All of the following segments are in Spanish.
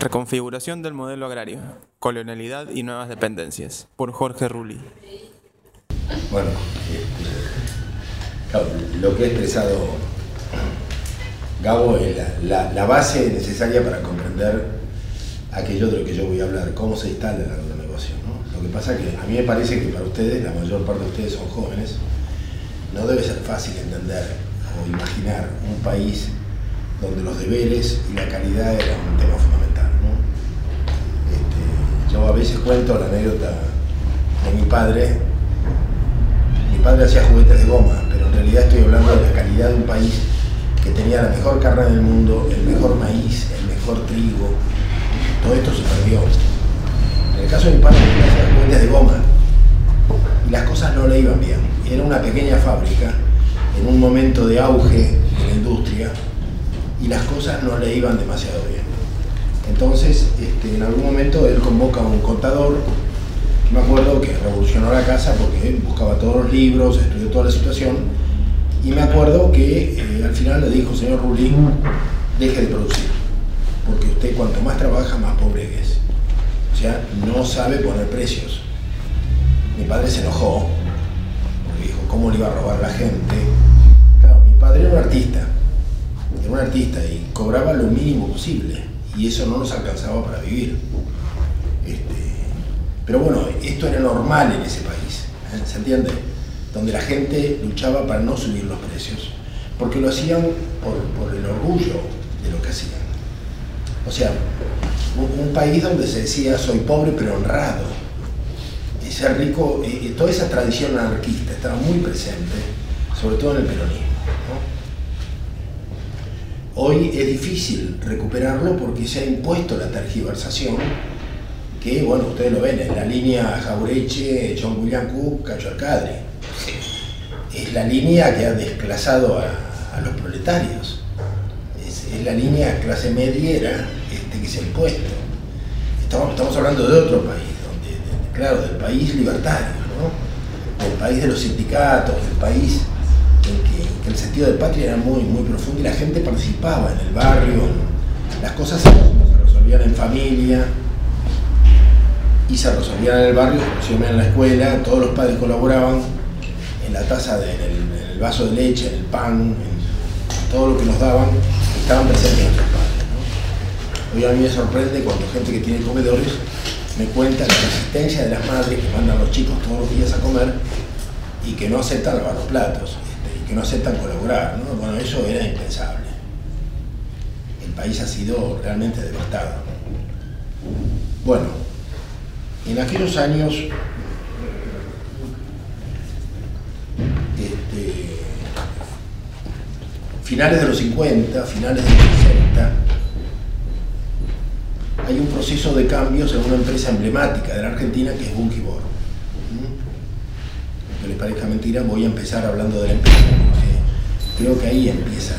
Reconfiguración del modelo agrario, colonialidad y nuevas dependencias, por Jorge Rulli. Bueno, claro, lo que ha expresado Gabo es la base necesaria para comprender aquello de lo que yo voy a hablar, cómo se instala el agronegocio, ¿no? Lo que pasa es que a mí me parece que para ustedes, la mayor parte de ustedes son jóvenes, no debe ser fácil entender o imaginar un país donde los deberes y la calidad eran un tema fundamental, ¿no? Yo a veces cuento la anécdota de mi padre. Mi padre hacía juguetes de goma, pero en realidad estoy hablando de la calidad de un país que tenía la mejor carne del mundo, el mejor maíz, el mejor trigo. Todo esto se perdió. En el caso de mi padre, hacía juguetes de goma y las cosas no le iban bien. Era una pequeña fábrica en un momento de auge de la industria y las cosas no le iban demasiado bien. Entonces, en algún momento él convoca a un contador. Me acuerdo que revolucionó la casa porque buscaba todos los libros, estudió toda la situación, y me acuerdo que al final le dijo: señor Rulli, deje de producir, porque usted cuanto más trabaja, más pobre es. O sea, no sabe poner precios. Mi padre se enojó, porque dijo: ¿cómo le iba a robar a la gente? Claro, mi padre era un artista y cobraba lo mínimo posible, y eso no nos alcanzaba para vivir. Pero bueno, esto era normal en ese país, ¿se entiende? Donde la gente luchaba para no subir los precios, porque lo hacían por el orgullo de lo que hacían. O sea, un país donde se decía: soy pobre pero honrado. Y ser rico, toda esa tradición anarquista estaba muy presente, sobre todo en el peronismo, ¿no? Hoy es difícil recuperarlo porque se ha impuesto la tergiversación, que, bueno, ustedes lo ven, en la línea Jauretche, John William Cook, Cacho Alcadre. Es la línea que ha desplazado a los proletarios. Es la línea clase mediera que se ha impuesto. Estamos hablando de otro país, claro, del país libertario, ¿no? Del país de los sindicatos, del país en que el sentido de patria era muy, muy profundo y la gente participaba en el barrio, las cosas se resolvían en familia. Y se resolvían en el barrio, se resolvían en la escuela, todos los padres colaboraban en la taza, en el vaso de leche, en el pan, en todo lo que nos daban, estaban presentes nuestros padres, ¿no? Hoy a mí me sorprende cuando gente que tiene comedores me cuenta la resistencia de las madres que mandan a los chicos todos los días a comer y que no aceptan lavar los platos, y que no aceptan colaborar, ¿no? Bueno, eso era impensable. El país ha sido realmente devastado, ¿no? Bueno, en aquellos años, finales de los 50, finales de los 60, hay un proceso de cambios en una empresa emblemática de la Argentina que es Bungibor. Aunque les parezca mentira, voy a empezar hablando de la empresa, porque creo que ahí empieza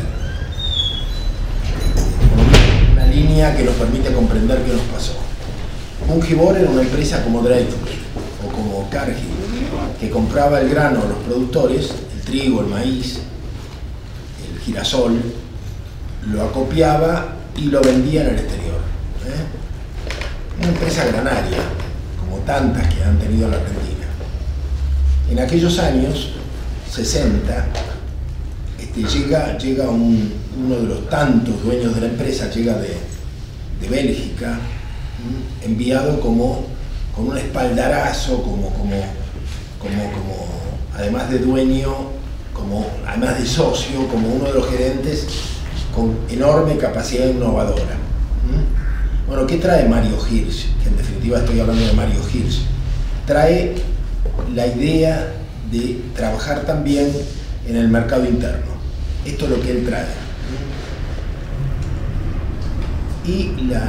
una línea que nos permite comprender qué nos pasó. Bungibor era una empresa como Dreyfus o como Cargill, que compraba el grano a los productores, el trigo, el maíz, el girasol, lo acopiaba y lo vendía en el exterior. Una empresa granaria, como tantas que han tenido en la Argentina. En aquellos años 60, llega uno de los tantos dueños de la empresa, llega de Bélgica, enviado con un espaldarazo, además de dueño, además de socio, como uno de los gerentes con enorme capacidad innovadora. Bueno, ¿qué trae Mario Hirsch? Que en definitiva estoy hablando de Mario Hirsch. Trae la idea de trabajar también en el mercado interno. Esto es lo que él trae. Y la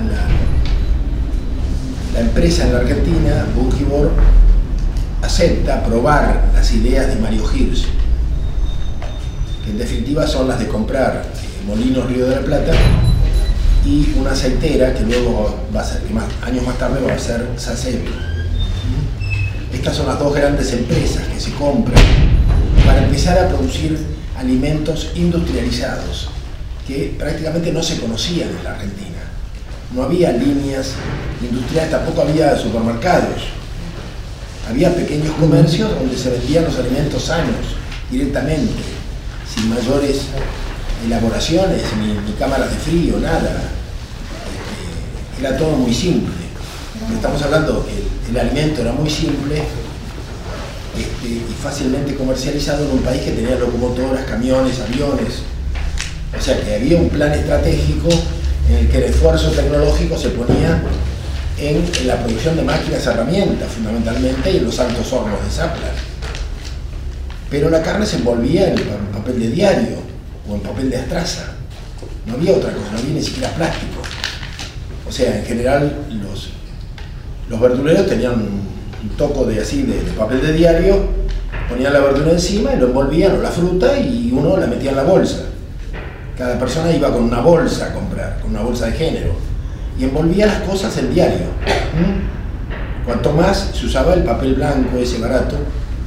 empresa en la Argentina, Bungibor, acepta probar las ideas de Mario Hirsch, que en definitiva son las de comprar Molinos Río de la Plata y una aceitera que luego va a ser, años más tarde va a ser Sasebo. Estas son las dos grandes empresas que se compran para empezar a producir alimentos industrializados que prácticamente no se conocían en la Argentina. no había líneas industriales, tampoco había supermercados. Había pequeños comercios donde se vendían los alimentos sanos directamente, sin mayores elaboraciones, ni cámaras de frío, nada. Era todo muy simple. Estamos hablando que el alimento era muy simple y fácilmente comercializado en un país que tenía locomotoras, camiones, aviones. O sea que había un plan estratégico en el que el esfuerzo tecnológico se ponía en la producción de máquinas, herramientas fundamentalmente, y en los altos hornos de Zapla. Pero la carne se envolvía en papel de diario o en papel de astraza. No había otra cosa, no había ni siquiera plástico. O sea, en general los verduleros tenían un toco de papel de diario, ponían la verdura encima y lo envolvían, o la fruta, y uno la metía en la bolsa. Cada persona iba con una bolsa a comprar, con una bolsa de género, y envolvía las cosas en diario. Cuanto más se usaba el papel blanco, ese barato,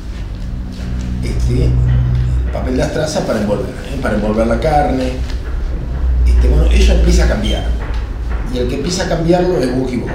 el papel de astraza para envolver la carne. Bueno, eso empieza a cambiar. Y el que empieza a cambiarlo es Bujibor.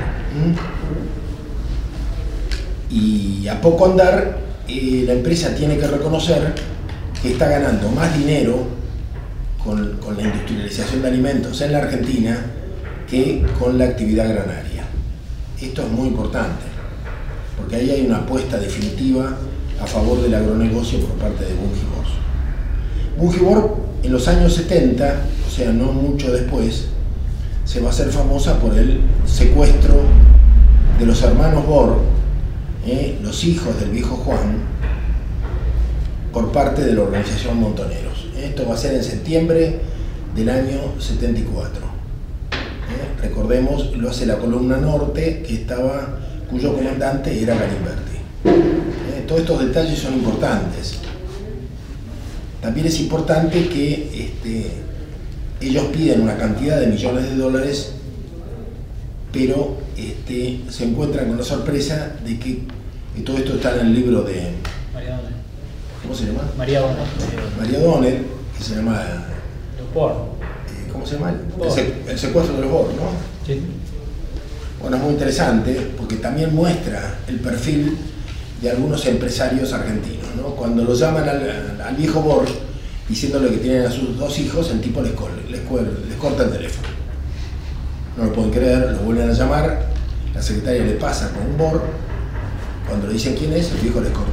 Y a poco andar, la empresa tiene que reconocer que está ganando más dinero con la industrialización de alimentos en la Argentina que con la actividad granaria. Esto es muy importante, porque ahí hay una apuesta definitiva a favor del agronegocio por parte de Bujibor. Bujibor en los años 70, o sea, no mucho después, se va a hacer famosa por el secuestro de los hermanos Bor, los hijos del viejo Juan, por parte de la organización Montoneros. Esto va a ser en septiembre del año 74. Recordemos, lo hace la columna norte, cuyo comandante era Galimberti. Todos estos detalles son importantes. También es importante que ellos piden una cantidad de millones de dólares, pero se encuentran con la sorpresa de que todo esto está en el libro de María O'Donnell. ¿Cómo se llama? María O'Donnell. María O'Donnell, que se llama ¿cómo se llama? El secuestro de los Bor, ¿no? Sí. Bueno, es muy interesante porque también muestra el perfil de algunos empresarios argentinos, ¿no? Cuando lo llaman al viejo Bor diciéndole que tienen a sus dos hijos, el tipo les corta el teléfono. No lo pueden creer, lo vuelven a llamar, la secretaria le pasa con un Bor, cuando le dicen quién es, el viejo les corta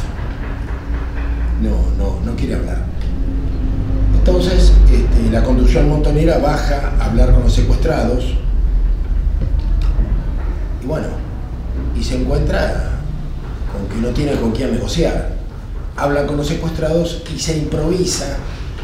el teléfono. No quiere hablar. Entonces, la conducción montonera baja a hablar con los secuestrados y bueno, y se encuentra con que no tiene con quién negociar. Hablan con los secuestrados y se improvisa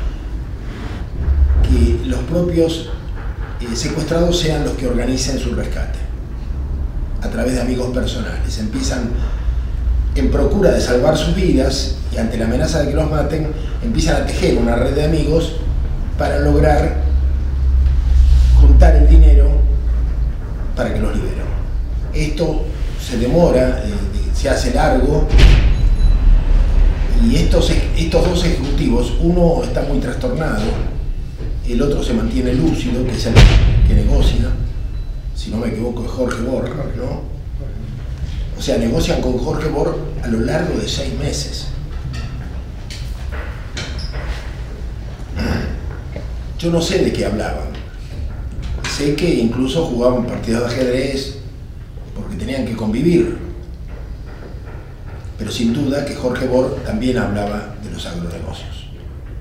que los propios secuestrados sean los que organicen su rescate a través de amigos personales. Empiezan en procura de salvar sus vidas y ante la amenaza de que los maten, empiezan a tejer una red de amigos para lograr juntar el dinero para que los liberen. Esto se demora, se hace largo, y estos dos ejecutivos, uno está muy trastornado, el otro se mantiene lúcido, que es el que negocia, si no me equivoco es Jorge Bor, ¿no? O sea, negocian con Jorge Bor a lo largo de 6 meses. Yo no sé de qué hablaban. Sé que incluso jugaban partidos de ajedrez porque tenían que convivir. Pero sin duda que Jorge Bor también hablaba de los agronegocios.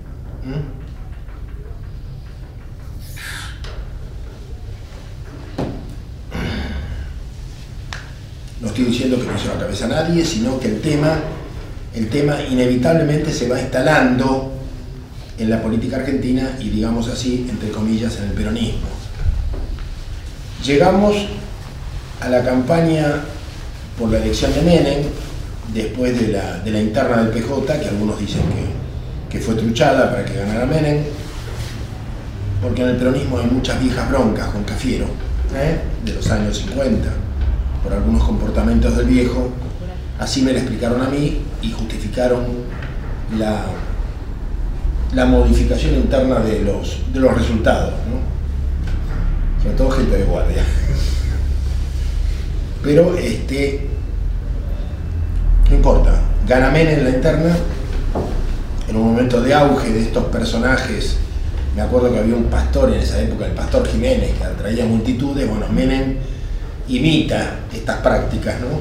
No estoy diciendo que no se va a cabeza a nadie, sino que el tema inevitablemente se va instalando en la política argentina y, digamos así, entre comillas, en el peronismo. Llegamos a la campaña por la elección de Menem, después de la interna del PJ, que algunos dicen que fue truchada para que ganara Menem, porque en el peronismo hay muchas viejas broncas con Cafiero, de los años 50, por algunos comportamientos del viejo. Así me lo explicaron a mí y justificaron la modificación interna de los resultados, ¿no? sobre todo gente de guardia. Pero no importa, gana Menem en la interna, en un momento de auge de estos personajes. Me acuerdo que había un pastor en esa época, el pastor Jiménez, que atraía multitudes. Bueno, Menem imita estas prácticas, ¿no?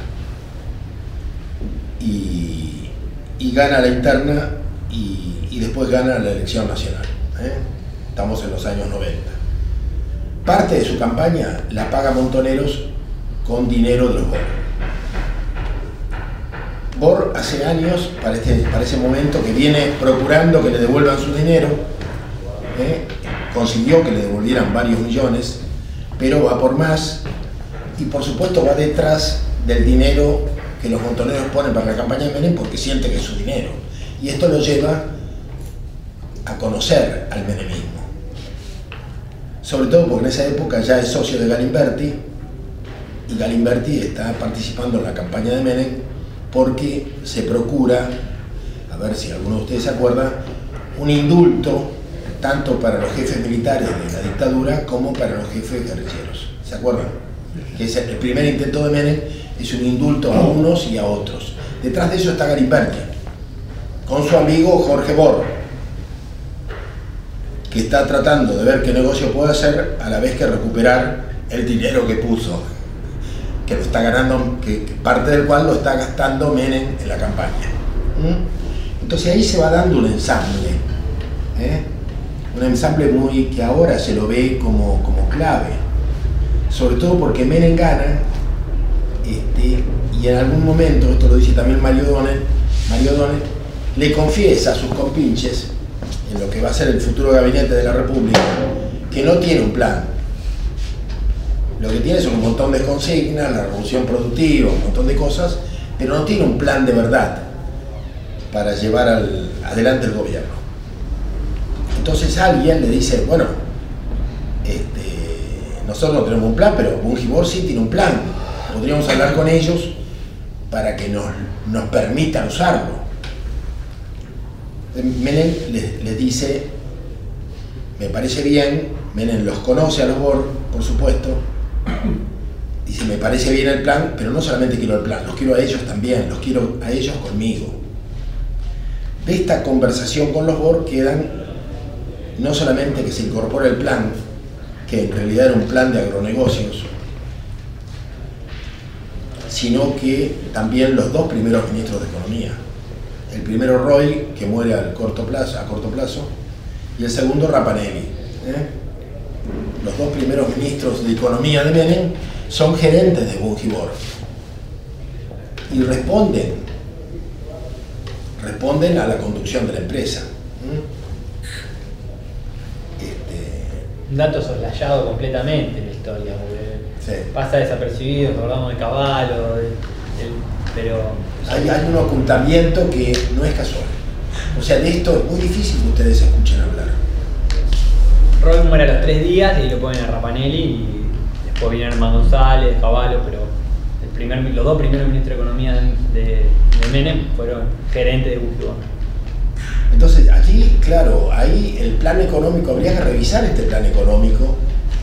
Y gana la interna y después gana la elección nacional. Estamos en los años 90. Parte de su campaña la paga Montoneros con dinero de los Bor. Bor hace años, para ese momento, que viene procurando que le devuelvan su dinero, consiguió que le devolvieran varios millones, pero va por más y por supuesto va detrás del dinero que los montoneros ponen para la campaña de Menem porque siente que es su dinero. Y esto lo lleva a conocer al menemismo. Sobre todo porque en esa época ya es socio de Galimberti, y Galimberti está participando en la campaña de Menem porque se procura, a ver si alguno de ustedes se acuerda, un indulto tanto para los jefes militares de la dictadura como para los jefes guerrilleros. ¿Se acuerdan? Que es el primer intento de Menem, es un indulto a unos y a otros. Detrás de eso está Galimberti, con su amigo Jorge Bor, que está tratando de ver qué negocio puede hacer a la vez que recuperar el dinero que puso, que lo está ganando, que parte del cual lo está gastando Menem en la campaña. Entonces ahí se va dando un ensamble, un ensamble que ahora se lo ve como clave, sobre todo porque Menem gana, y en algún momento, esto lo dice también Mario O'Donnell, le confiesa a sus compinches, en lo que va a ser el futuro gabinete de la República, que no tiene un plan. Lo que tiene son un montón de consignas, la revolución productiva, un montón de cosas, pero no tiene un plan de verdad para llevar adelante el gobierno. Entonces alguien le dice, bueno, nosotros no tenemos un plan, pero Bungibor sí tiene un plan. Podríamos hablar con ellos para que nos permitan usarlo. Menem les dice, me parece bien. Menem los conoce a los Bor, por supuesto. Dice, me parece bien el plan, pero no solamente quiero el plan, los quiero a ellos también, los quiero a ellos conmigo. De esta conversación con los Bor quedan no solamente que se incorpora el plan, que en realidad era un plan de agronegocios, sino que también los dos primeros ministros de Economía. El primero Roy, que muere a corto plazo, y el segundo Rapanelli. Los dos primeros ministros de Economía de Menem son gerentes de Bungibor y responden a la conducción de la empresa. Un dato soslayado completamente en la historia, porque sí, pasa desapercibido, nos hablamos de Cavallo, pero... Hay un ocultamiento que no es casual. O sea, de esto es muy difícil que ustedes escuchen hablar. Roy muere a los 3 días y lo ponen a Rapanelli, y después vienen Herman González, Cavallo, pero los dos primeros ministros de Economía de Menem fueron gerentes de Bungibor. Entonces, aquí, claro, ahí el plan económico, habría que revisar este plan económico,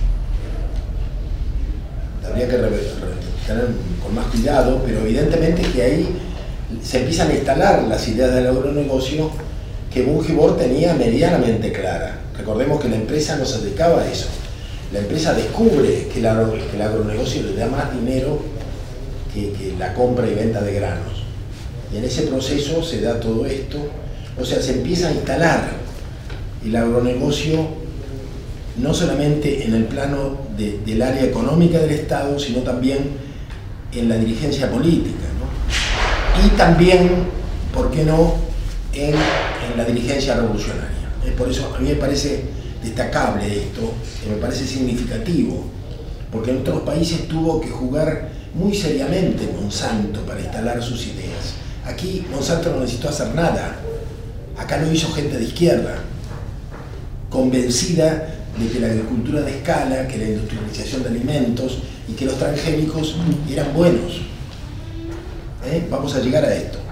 habría que tener con más cuidado, pero evidentemente que ahí se empiezan a instalar las ideas del agronegocio que Bungibor tenía medianamente clara. Recordemos que la empresa no se dedicaba a eso. La empresa descubre que el agronegocio le da más dinero que la compra y venta de granos. Y en ese proceso se da todo esto. O sea, se empieza a instalar el agronegocio no solamente en el plano del área económica del Estado, sino también en la dirigencia política, ¿no? Y también, ¿por qué no?, en la dirigencia revolucionaria. Por eso a mí me parece destacable esto, me parece significativo, porque en otros países tuvo que jugar muy seriamente Monsanto para instalar sus ideas. Aquí Monsanto no necesitó hacer nada. Acá lo hizo gente de izquierda, convencida de que la agricultura de escala, que la industrialización de alimentos y que los transgénicos eran buenos. Vamos a llegar a esto.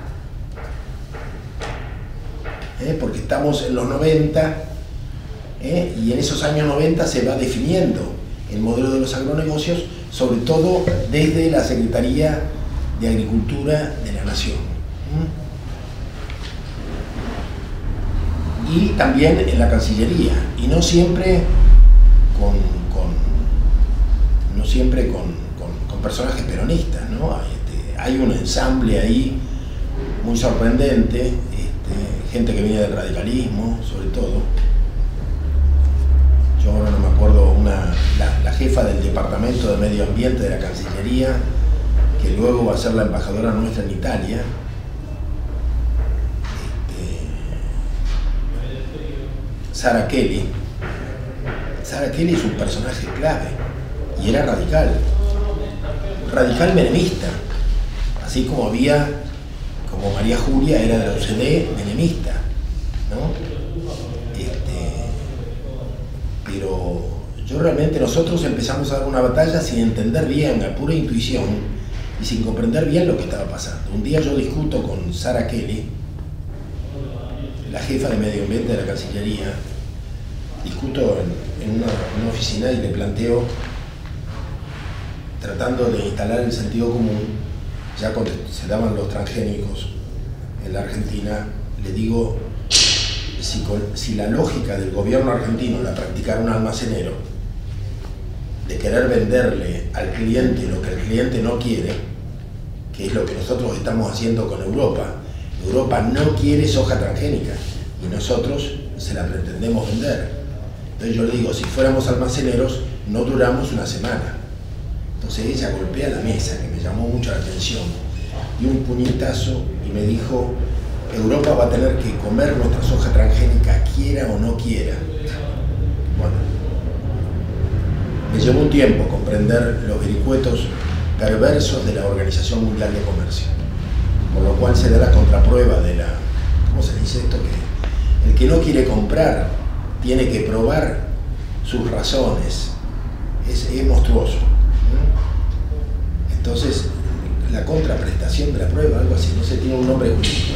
Porque estamos en los 90, y en esos años 90 se va definiendo el modelo de los agronegocios, sobre todo desde la Secretaría de Agricultura de la Nación. Y también en la Cancillería, y no siempre con personajes peronistas, ¿no? Hay un ensamble ahí muy sorprendente, gente que viene del radicalismo, sobre todo. Yo ahora no me acuerdo, la jefa del Departamento de Medio Ambiente de la Cancillería, que luego va a ser la embajadora nuestra en Italia. Sarah Kelly. Sarah Kelly es un personaje clave y era radical menemista, así como María Julia era de la UCD menemista, ¿no? Pero nosotros empezamos a dar una batalla sin entender bien, a pura intuición y sin comprender bien lo que estaba pasando. Un día yo discuto con Sarah Kelly, la jefa de Medio Ambiente de la Cancillería, discuto en una oficina y le planteo, tratando de instalar el sentido común, ya cuando se daban los transgénicos en la Argentina, le digo, si la lógica del gobierno argentino la practicara un almacenero, de querer venderle al cliente lo que el cliente no quiere, que es lo que nosotros estamos haciendo con Europa. Europa no quiere soja transgénica y nosotros se la pretendemos vender. Entonces yo le digo, si fuéramos almaceneros no duramos una semana. Entonces ella golpea la mesa, que me llamó mucho la atención, y un puñetazo, y me dijo, Europa va a tener que comer nuestra soja transgénica, quiera o no quiera. Bueno, me llevó un tiempo comprender los vericuetos perversos de la Organización Mundial de Comercio, por lo cual se da la contraprueba de la, ¿cómo se dice esto? Que el que no quiere comprar tiene que probar sus razones. Es monstruoso. Entonces, la contraprestación de la prueba, algo así, no sé, tiene un nombre jurídico.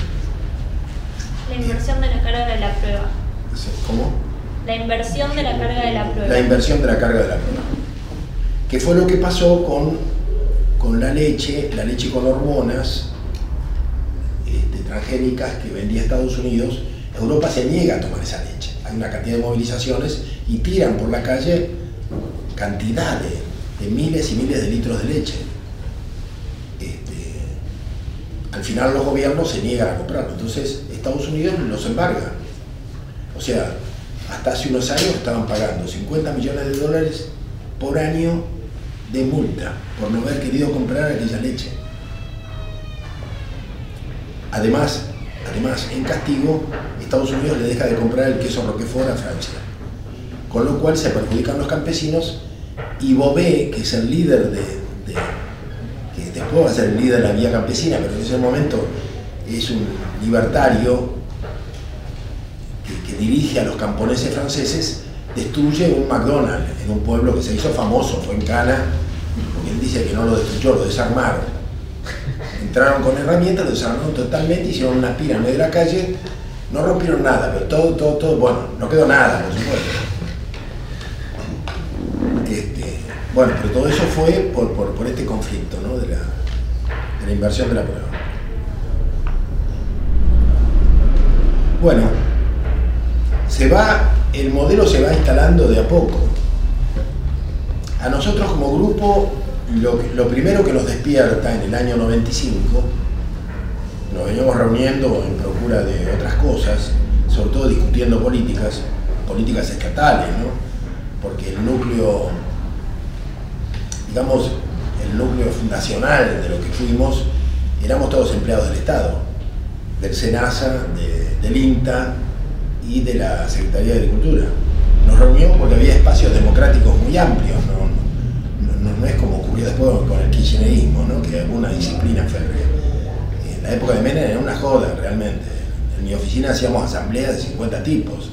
La inversión de la carga de la prueba. ¿Cómo? La inversión de la carga de la prueba. La inversión de la carga de la prueba. ¿Qué fue lo que pasó con la leche con hormonas transgénicas que vendía Estados Unidos? Europa se niega a tomar esa leche. Hay una cantidad de movilizaciones y tiran por la calle cantidad de miles y miles de litros de leche. Al final los gobiernos se niegan a comprarlo, entonces Estados Unidos los embarga. O sea, hasta hace unos años estaban pagando 50 millones de dólares por año de multa por no haber querido comprar aquella leche. Además, en castigo, Estados Unidos le deja de comprar el queso Roquefort a Francia, con lo cual se perjudican los campesinos, y Bové, que es el líder que después va a ser el líder de la vía campesina, pero en ese momento es un libertario que dirige a los camponeses franceses, destruye un McDonald's en un pueblo que se hizo famoso, fue en Cana, porque él dice que no lo destruyó, lo desarmaron. Entraron con herramientas, lo desarmaron totalmente, hicieron unas piras en medio de la calle, no rompieron nada, pero todo, bueno, no quedó nada, por supuesto. Bueno, pero todo eso fue por este conflicto, ¿no? de la inversión de la prueba. Bueno, el modelo se va instalando de a poco. A nosotros como grupo, lo primero que nos despierta en el año 95, nos veníamos reuniendo en procura de otras cosas, sobre todo discutiendo políticas estatales, ¿no? Porque el núcleo, digamos, el núcleo fundacional de lo que fuimos, éramos todos empleados del Estado, del SENASA, del INTA y de la Secretaría de Agricultura. Nos reunimos porque había espacios democráticos muy amplios, no es como ocurrió después con el kirchnerismo, ¿no? Que alguna disciplina férrea. En la época de Menem era una joda realmente. En mi oficina hacíamos asambleas de 50 tipos.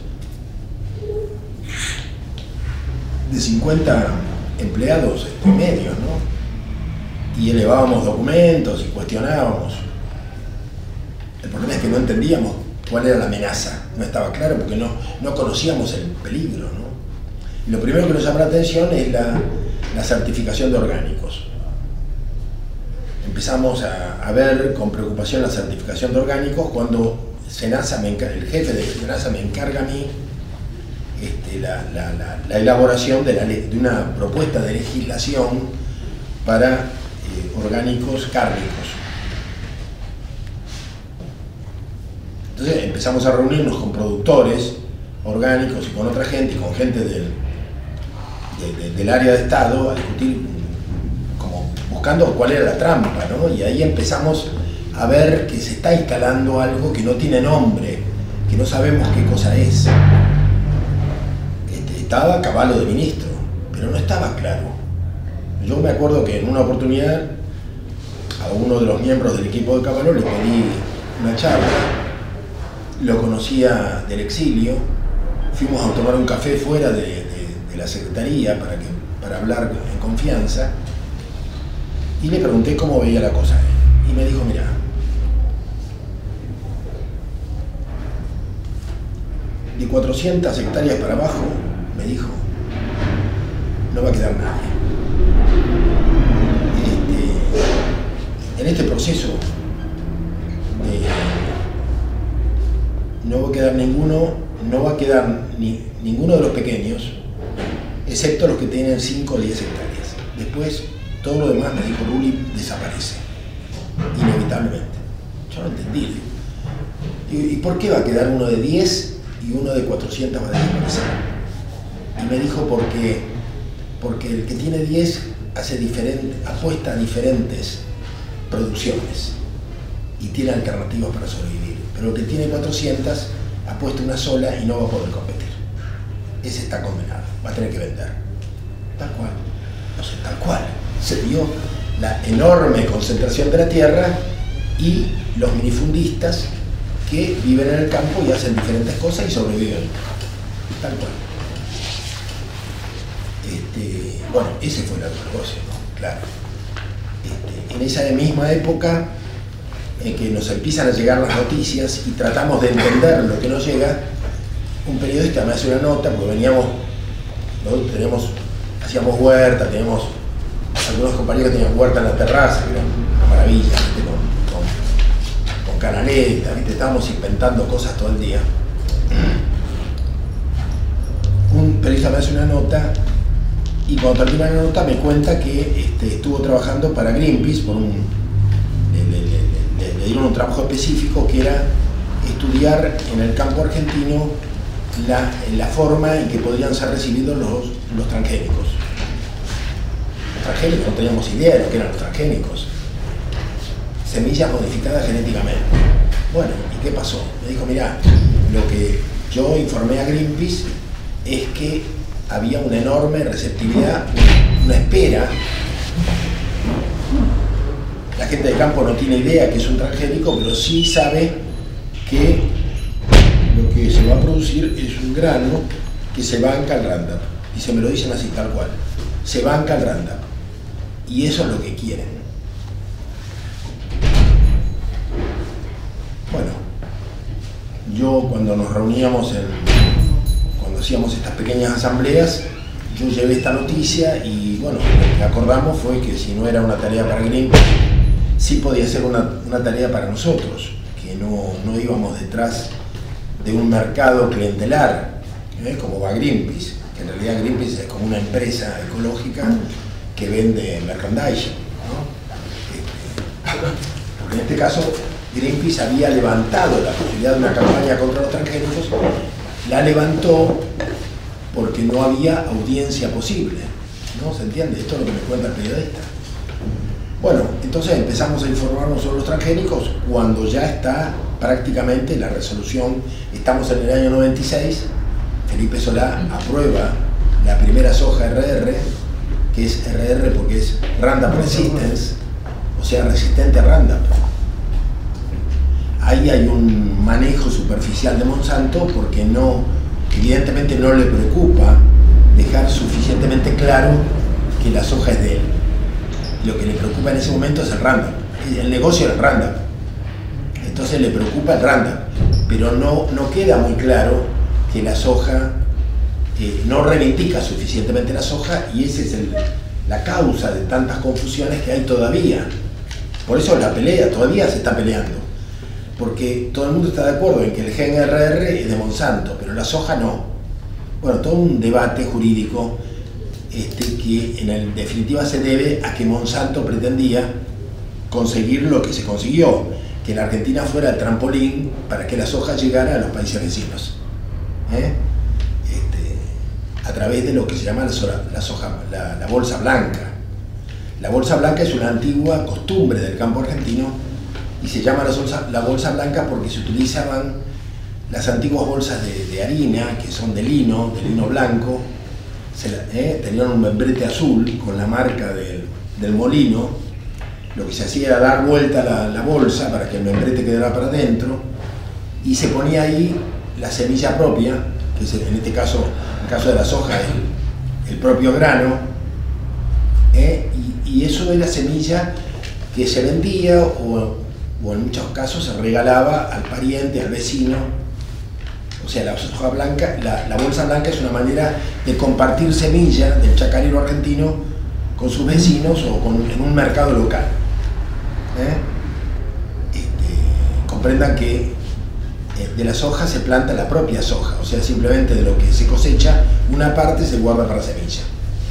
De 50 empleados medios, ¿no? Y elevábamos documentos y cuestionábamos. El problema es que no entendíamos cuál era la amenaza, no estaba claro porque no conocíamos el peligro, ¿no? Y lo primero que nos llama la atención es la certificación de orgánicos. Empezamos a ver con preocupación la certificación de orgánicos cuando SENASA el jefe de SENASA me encarga a mí la elaboración de una propuesta de legislación para orgánicos cárnicos. Entonces empezamos a reunirnos con productores orgánicos y con otra gente, y con gente del área de Estado, a discutir, como buscando cuál era la trampa, ¿no? Y ahí empezamos a ver que se está instalando algo que no tiene nombre, que no sabemos qué cosa es. Estaba a caballo de ministro, pero no estaba claro. Yo me acuerdo que en una oportunidad a uno de los miembros del equipo de Caballo le pedí una charla, lo conocía del exilio, fuimos a tomar un café fuera de la secretaría para hablar en confianza, y le pregunté cómo veía la cosa. Y me dijo, mira, de 400 hectáreas para abajo, me dijo, no va a quedar nadie. En este proceso no va a quedar ninguno de los pequeños, excepto los que tienen 5 o 10 hectáreas. Después, todo lo demás, me dijo Rulli, desaparece, inevitablemente. Yo no entendí. ¿Y por qué va a quedar uno de 10 y uno de 400 va a desaparecer? Y me dijo, porque el que tiene 10 apuesta a diferentes producciones y tiene alternativas para sobrevivir, pero el que tiene 400 apuesta una sola y no va a poder competir. Ese está condenado, va a tener que vender. Tal cual, no sé, tal cual. Se dio la enorme concentración de la tierra y los minifundistas que viven en el campo y hacen diferentes cosas y sobreviven. Tal cual. Bueno, ese fue el negocio, ¿no? Claro. En esa misma época en que nos empiezan a llegar las noticias y tratamos de entender lo que nos llega, un periodista me hace una nota, porque veníamos, ¿no? Hacíamos huerta, teníamos algunos compañeros que tenían huerta en la terraza, que era una maravilla, ¿viste? Con canaleta, ¿viste? Estábamos inventando cosas todo el día. Un periodista me hace una nota y cuando termina la nota me cuenta que estuvo trabajando para Greenpeace le dieron un trabajo específico que era estudiar en el campo argentino la forma en que podrían ser recibidos los transgénicos. Los transgénicos, no teníamos idea de lo que eran los transgénicos. Semillas modificadas genéticamente. Bueno, ¿y qué pasó? Me dijo, mirá, lo que yo informé a Greenpeace es que había una enorme receptividad, una espera. La gente del campo no tiene idea que es un transgénico, pero sí sabe que lo que se va a producir es un grano que se banca al Roundup. Y se me lo dicen así, tal cual. Se banca al Roundup. Y eso es lo que quieren. Bueno, yo cuando nos reuníamos cuando hacíamos estas pequeñas asambleas, yo llevé esta noticia y bueno, lo que acordamos fue que si no era una tarea para Greenpeace, sí podía ser una tarea para nosotros, que no íbamos detrás de un mercado clientelar, como va Greenpeace, que en realidad Greenpeace es como una empresa ecológica que vende merchandising, ¿no? En este caso, Greenpeace había levantado la posibilidad de una campaña contra los transgénicos, la levantó porque no había audiencia posible, ¿no? ¿Se entiende? Esto es lo que me cuenta el periodista. Bueno, entonces empezamos a informarnos sobre los transgénicos cuando ya está prácticamente la resolución. Estamos en el año 96, Felipe Solá aprueba la primera soja RR, que es RR porque es Roundup Resistance, o sea, resistente a Roundup. Ahí hay un manejo superficial de Monsanto porque evidentemente no le preocupa dejar suficientemente claro que la soja es de él. Lo que le preocupa en ese momento es el Roundup. El negocio era el Roundup. Entonces le preocupa el Roundup, pero no queda muy claro que la soja no reivindica suficientemente la soja, y esa es la causa de tantas confusiones que hay todavía. Por eso la pelea, todavía se está peleando, porque todo el mundo está de acuerdo en que el gen RR es de Monsanto, pero la soja no. Bueno, todo un debate jurídico que en definitiva se debe a que Monsanto pretendía conseguir lo que se consiguió, que la Argentina fuera el trampolín para que la soja llegara a los países vecinos, a través de lo que se llama la bolsa blanca. La bolsa blanca es una antigua costumbre del campo argentino y se llama la bolsa blanca porque se utilizaban las antiguas bolsas de harina, que son de lino blanco, tenían un membrete azul con la marca del molino. Lo que se hacía era dar vuelta la bolsa para que el membrete quedara para adentro y se ponía ahí la semilla propia, que es en este caso, en el caso de la soja, el propio grano, y eso era semilla que se vendía o en muchos casos se regalaba al pariente, al vecino. O sea, la soja blanca, la bolsa blanca es una manera de compartir semilla del chacarero argentino con sus vecinos o en un mercado local. Comprendan que de la soja se planta la propia soja, o sea, simplemente de lo que se cosecha, una parte se guarda para semilla.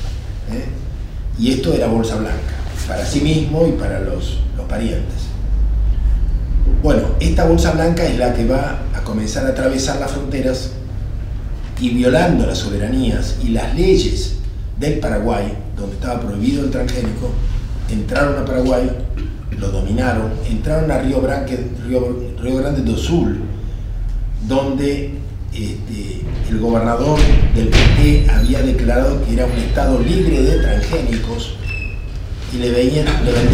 Y esto era bolsa blanca, para sí mismo y para los parientes. Bueno, esta bolsa blanca es la que va a comenzar a atravesar las fronteras y, violando las soberanías y las leyes del Paraguay, donde estaba prohibido el transgénico, entraron a Paraguay, lo dominaron, entraron a Río Grande do Sul, donde el gobernador del PT había declarado que era un estado libre de transgénicos y le vendían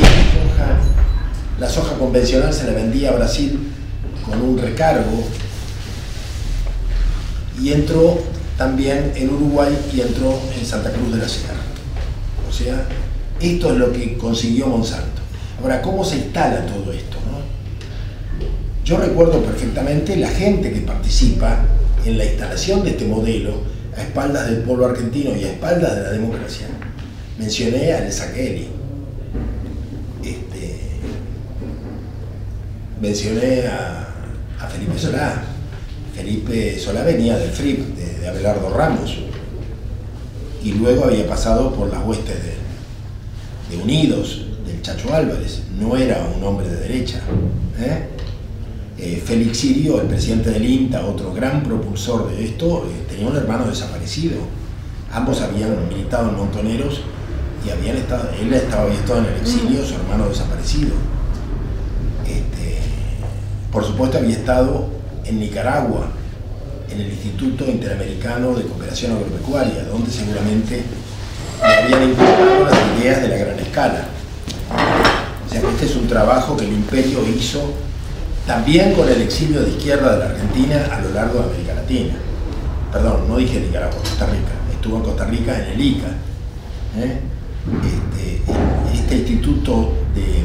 la soja convencional, se la vendía a Brasil con un recargo, y entró también en Uruguay y entró en Santa Cruz de la Sierra. O sea, esto es lo que consiguió Monsanto. Ahora, ¿cómo se instala todo esto, no? Yo recuerdo perfectamente la gente que participa en la instalación de este modelo a espaldas del pueblo argentino y a espaldas de la democracia. Mencioné a Lezaqueli, mencioné a Felipe Solá. Felipe Solá venía del FRIP, de Abelardo Ramos, y luego había pasado por las huestes de Unidos, del Chacho Álvarez. No era un hombre de derecha. Félix Sirio, el presidente del INTA, otro gran propulsor de esto, tenía un hermano desaparecido. Ambos habían militado en Montoneros y él había estado en el exilio, su hermano desaparecido. Por supuesto, había estado en Nicaragua, en el Instituto Interamericano de Cooperación Agropecuaria, donde seguramente habían inculcado las ideas de la gran escala. O sea que este es un trabajo que el imperio hizo también con el exilio de izquierda de la Argentina a lo largo de América Latina. Perdón, no dije Nicaragua, Costa Rica. Estuvo en Costa Rica en el ICA. Este instituto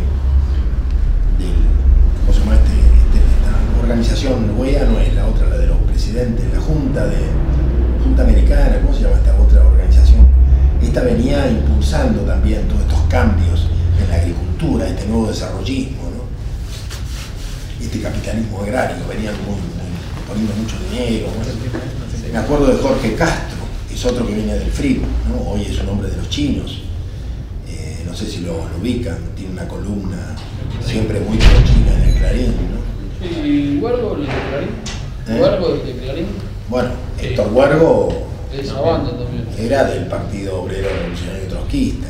¿cómo se llama esta organización? OEA no es la otra, la de los presidentes, la Junta Americana, ¿cómo se llama esta otra organización? Esta venía impulsando también todos estos cambios en la agricultura, este nuevo desarrollismo, ¿no? Este capitalismo agrario, venían poniendo mucho dinero, ¿no? Me acuerdo de Jorge Castro, es otro que viene del FRIP, ¿no? Hoy es un hombre de los chinos, no sé si lo ubican, tiene una columna siempre muy pro-china en el Clarín, ¿no? ¿Y Huergo el de Clarín? ¿Huergo el de Clarín? Bueno, Héctor Huergo esa banda también era del Partido Obrero Revolucionario Trotskista,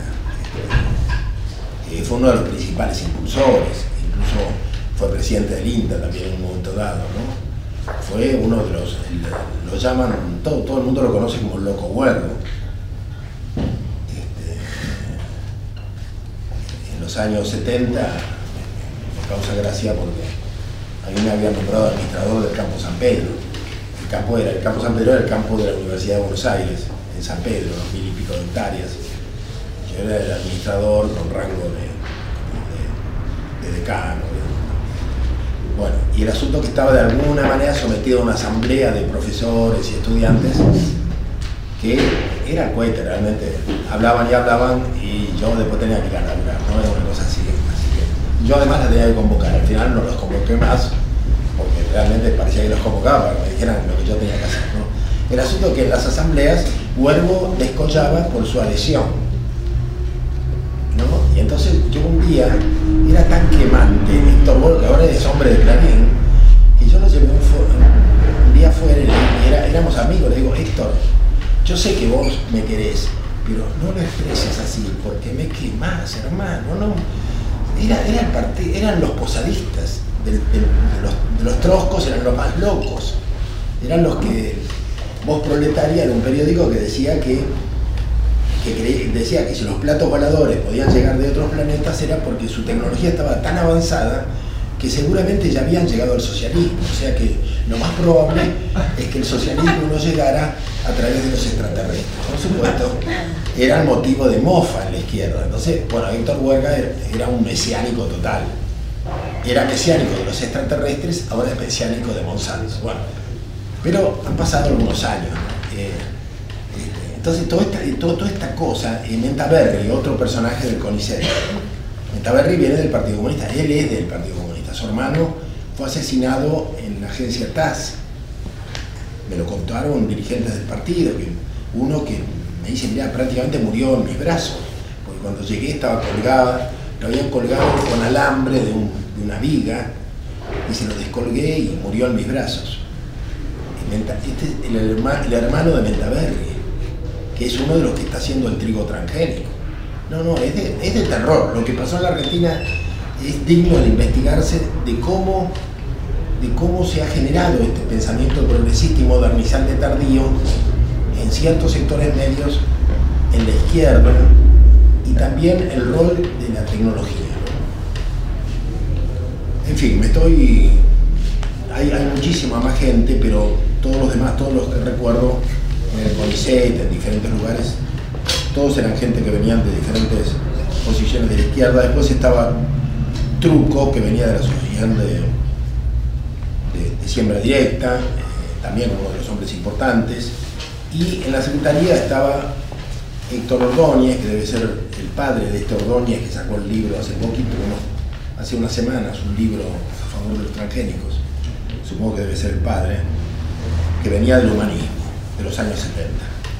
fue uno de los principales impulsores, incluso fue presidente del INTA también en un momento dado, ¿no? Fue uno de lo llaman, todo el mundo lo conoce como el Loco Huergo. En los años 70 me causa gracia porque a mí me habían nombrado administrador del Campo San Pedro. El Campo San Pedro era el campo de la Universidad de Buenos Aires, en San Pedro, 1000 y pico de hectáreas. Yo era el administrador con rango de decano. Bueno, y el asunto que estaba de alguna manera sometido a una asamblea de profesores y estudiantes que era el cohete realmente. Hablaban y hablaban y yo después tenía que ir a laburar, ¿no? Era una cosa así que yo además la tenía que convocar. Al final no los convoqué más porque realmente parecía que los convocaba para que me dijeran lo que yo tenía que hacer, ¿no? El asunto es que en las asambleas Huergo descollaba por su adhesión, ¿no? Y entonces yo un día era tan quemante Héctor Huergo, que ahora es hombre de Clarín, que yo lo llevé un día afuera y éramos amigos. Le digo: Héctor, yo sé que vos me querés, pero no lo expreses así porque me quemás, hermano, ¿no? Eran los posadistas de los troscos, eran los más locos, eran los que Voz Proletaria era un periódico que decía que si los platos voladores podían llegar de otros planetas era porque su tecnología estaba tan avanzada que seguramente ya habían llegado al socialismo. O sea que lo más probable es que el socialismo no llegara a través de los extraterrestres. Por supuesto, era el motivo de mofa en la izquierda. Entonces, bueno, Héctor Huerga era un mesiánico total. Era mesiánico de los extraterrestres, ahora es mesiánico de Monsanto. Bueno, pero han pasado algunos años, ¿no? Entonces toda esta cosa, Mentaverri, otro personaje del CONICET. Mentaverri viene del Partido Comunista, él es del Partido Comunista. Su hermano fue asesinado en la agencia TAS. Me lo contaron dirigentes del partido, uno que me dice: mira, prácticamente murió en mis brazos, porque cuando llegué estaba colgado, lo habían colgado con alambre de una viga, y se lo descolgué y murió en mis brazos. Este es el hermano de Mentaverri, que es uno de los que está haciendo el trigo transgénico. No, es de terror. Lo que pasó en la Argentina es digno de investigarse, de cómo se ha generado este pensamiento progresista y modernizante tardío en ciertos sectores medios, en la izquierda, y también el rol de la tecnología, ¿no? En fin, hay muchísima más gente, pero todos los que recuerdo en el CONICET, en diferentes lugares, todos eran gente que venían de diferentes posiciones de la izquierda. Después estaba Truco, que venía de la asociación de Siembra Directa, también uno de los hombres importantes. Y en la secretaría estaba Héctor Ordóñez, que debe ser el padre de Héctor Ordóñez, que sacó el libro hace poquito, hace unas semanas, un libro a favor de los transgénicos. Supongo que debe ser el padre, que venía del humanismo, de los años 70.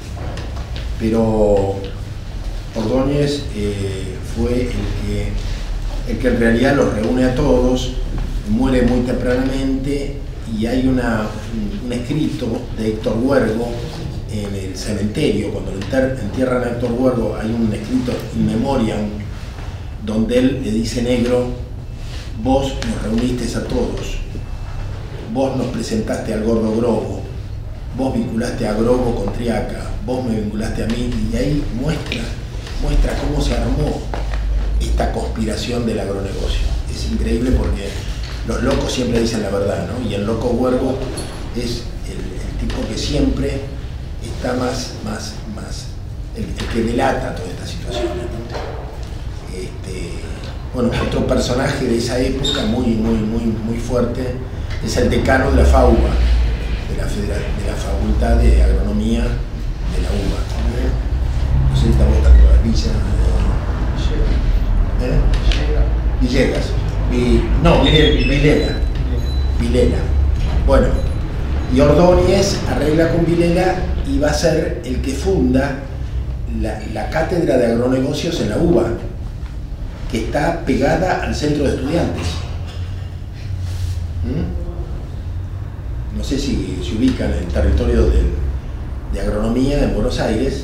Pero Ordóñez fue el que en realidad los reúne a todos, muere muy tempranamente, y hay un escrito de Héctor Huergo en el cementerio. Cuando entierran a Héctor Huergo, hay un escrito in memoriam donde él le dice: negro, vos nos reuniste a todos, vos nos presentaste al gordo Grobo, vos vinculaste a Grobo con Triaca, vos me vinculaste a mí, y ahí muestra cómo se armó esta conspiración del agronegocio. Es increíble porque los locos siempre dicen la verdad, ¿no? Y el loco Huergo es el tipo que siempre está más el que delata toda esta situación, ¿no? Bueno, otro personaje de esa época muy fuerte es el decano de la FAUBA, de la Facultad de Agronomía de la UBA. No sé si estamos tan con la villa. Villegas. Vilela. Bueno, y Ordóñez arregla con Vilela y va a ser el que funda la cátedra de agronegocios en la UBA, que está pegada al centro de estudiantes. No sé si se ubican en el territorio de agronomía en Buenos Aires.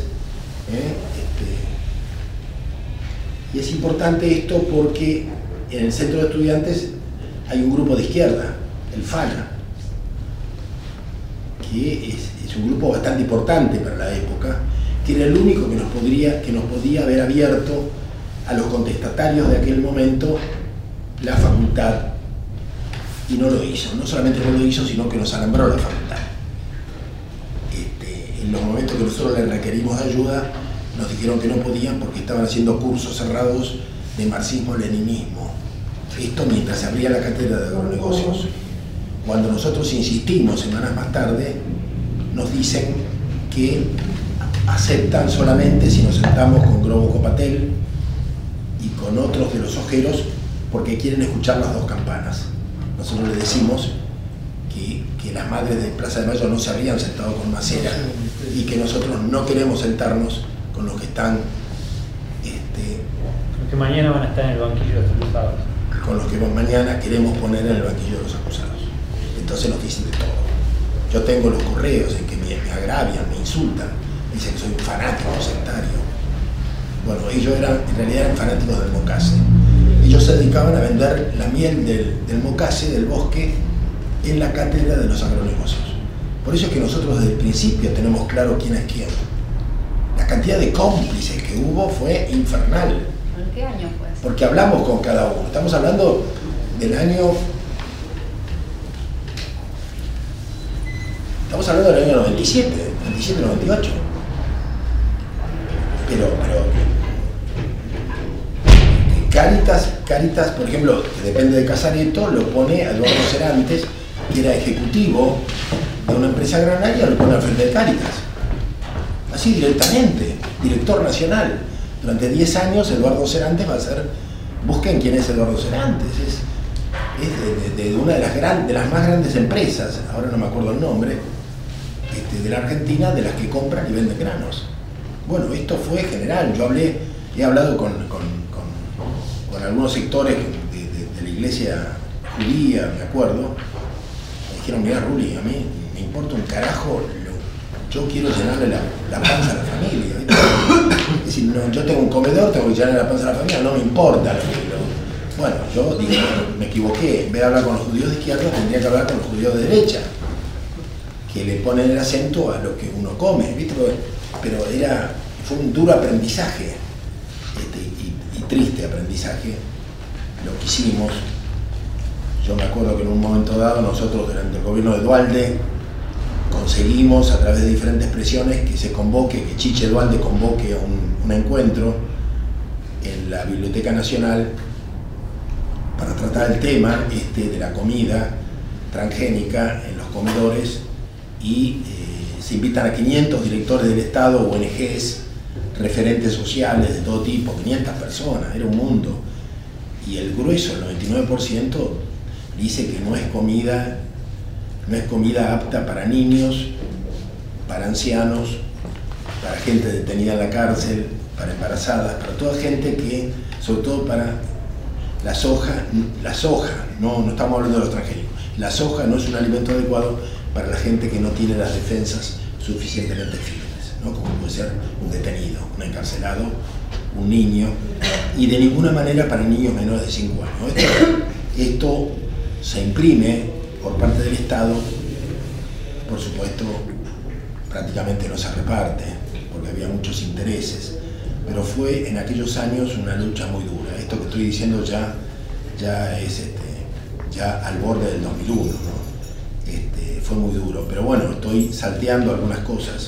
Y es importante esto porque en el centro de estudiantes hay un grupo de izquierda, el FANA, que es un grupo bastante importante para la época, que era el único que nos podía haber abierto a los contestatarios de aquel momento la facultad, y no lo hizo. No solamente no lo hizo, sino que nos alambró la facultad. En los momentos que nosotros le requerimos ayuda, nos dijeron que no podían porque estaban haciendo cursos cerrados de marxismo-leninismo. Esto mientras se abría la cátedra de agronegocios. Cuando nosotros insistimos semanas más tarde, nos dicen que aceptan solamente si nos sentamos con Grobo Copatel y con otros de los ojeros, porque quieren escuchar las dos campanas. Nosotros les decimos que las madres de Plaza de Mayo no se habrían sentado con Macera y que nosotros no queremos sentarnos con los que están Los que mañana van a estar en el banquillo de los acusados. con los que mañana queremos poner en el banquillo de los acusados. Entonces nos dicen de todo. Yo tengo los correos en que me agravian, me insultan, me dicen que soy un fanático sectario. Bueno, ellos en realidad eran fanáticos del mocase. Ellos se dedicaban a vender la miel del mocase, del bosque, en la cátedra de los agronegocios. Por eso es que nosotros desde el principio tenemos claro quién es quién. La cantidad de cómplices que hubo fue infernal. ¿En qué año fue? Porque hablamos con cada uno. Estamos hablando del año... Estamos hablando del año 97, 98. Pero Cáritas, por ejemplo, que depende de Casareto, lo pone a Eduardo Serantes, que era ejecutivo de una empresa granaria, lo pone al frente de Cáritas. Así directamente, director nacional. Durante 10 años Eduardo Serantes va a ser, busquen quién es Eduardo Serantes, es de una de las más grandes empresas, ahora no me acuerdo el nombre, de la Argentina, de las que compran y venden granos. Bueno, esto fue general. Yo he hablado con algunos sectores de la iglesia judía, me acuerdo. Me dijeron, mira Ruli, a mí me importa un carajo, yo quiero llenarle la panza a la familia, ¿viste? Es decir, no, yo tengo un comedor, tengo que llenarle la panza a la familia, no me importa Bueno, yo digo, me equivoqué, en vez de hablar con los judíos de izquierda, tendría que hablar con los judíos de derecha, que le ponen el acento a lo que uno come, ¿viste? Pero fue un duro aprendizaje, y triste aprendizaje, lo que hicimos. Yo me acuerdo que en un momento dado nosotros, durante el gobierno de Duhalde, conseguimos a través de diferentes presiones que se convoque, que Chiche Duhalde convoque un encuentro en la Biblioteca Nacional para tratar el tema de la comida transgénica en los comedores, y se invitan a 500 directores del Estado, ONGs, referentes sociales de todo tipo, 500 personas, era un mundo. Y el grueso, el 99%, dice que no es comida apta para niños, para ancianos, para gente detenida en la cárcel, para embarazadas, para toda gente que, sobre todo para la soja, no estamos hablando de los transgénicos, la soja no es un alimento adecuado para la gente que no tiene las defensas suficientemente firmes, ¿no? Como puede ser un detenido, un encarcelado, un niño, y de ninguna manera para niños menores de 5 años. Esto se imprime por parte del Estado, por supuesto, prácticamente no se reparte, porque había muchos intereses, pero fue en aquellos años una lucha muy dura. Esto que estoy diciendo ya es ya al borde del 2001, ¿no? Fue muy duro, pero bueno, estoy salteando algunas cosas.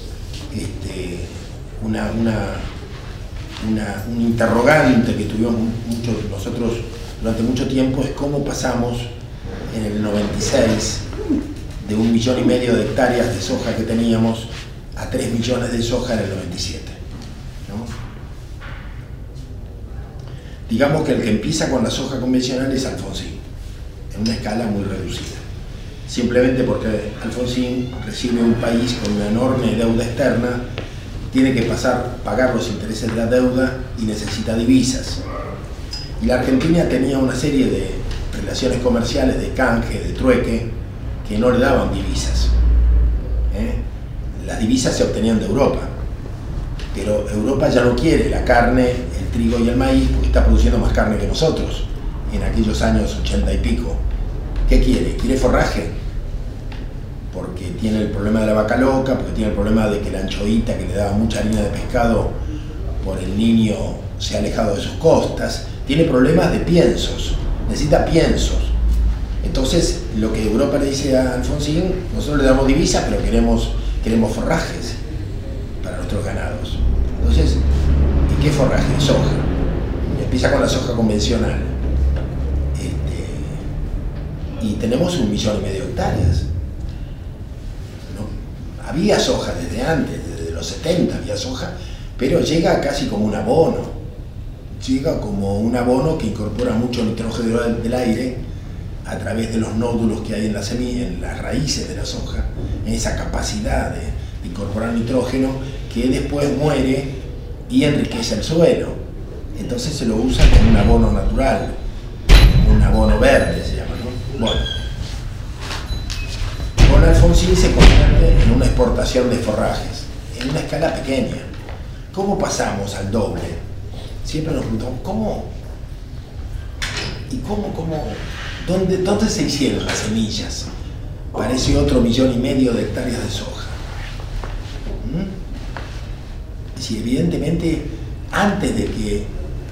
Un interrogante que tuvimos nosotros durante mucho tiempo es cómo pasamos en el 96 de 1,5 millones de hectáreas de soja que teníamos a 3 millones de soja en el 97, ¿no? Digamos que el que empieza con la soja convencional es Alfonsín, en una escala muy reducida, simplemente porque Alfonsín recibe un país con una enorme deuda externa, tiene que pagar los intereses de la deuda y necesita divisas. Y la Argentina tenía una serie de relaciones comerciales, de canje, de trueque, que no le daban divisas. Las divisas se obtenían de Europa, pero Europa ya no quiere la carne, el trigo y el maíz, porque está produciendo más carne que nosotros en aquellos años 80 y pico. ¿Qué quiere? ¿Quiere forraje? Porque tiene el problema de la vaca loca, porque tiene el problema de que la anchoita, que le daba mucha harina de pescado por el Niño, se ha alejado de sus costas. Tiene problemas de piensos, necesita piensos. Entonces, lo que Europa le dice a Alfonsín, nosotros le damos divisas, pero queremos forrajes para nuestros ganados. Entonces, ¿y qué forraje? Soja. Empieza con la soja convencional. Y tenemos 1,5 millones de hectáreas. ¿No? Había soja desde antes, desde los 70 había soja, pero llega casi como un abono. Llega como un abono que incorpora mucho nitrógeno del aire a través de los nódulos que hay en la semilla, en las raíces de la soja, en esa capacidad de incorporar nitrógeno que después muere y enriquece el suelo. Entonces se lo usa como un abono natural, un abono verde se llama, ¿no? Bueno, con Alfonsín se convierte en una exportación de forrajes, en una escala pequeña. ¿Cómo pasamos al doble? Siempre nos preguntamos, ¿cómo? ¿Y dónde se hicieron las semillas para ese otro 1,5 millones de hectáreas de soja? Si evidentemente antes de que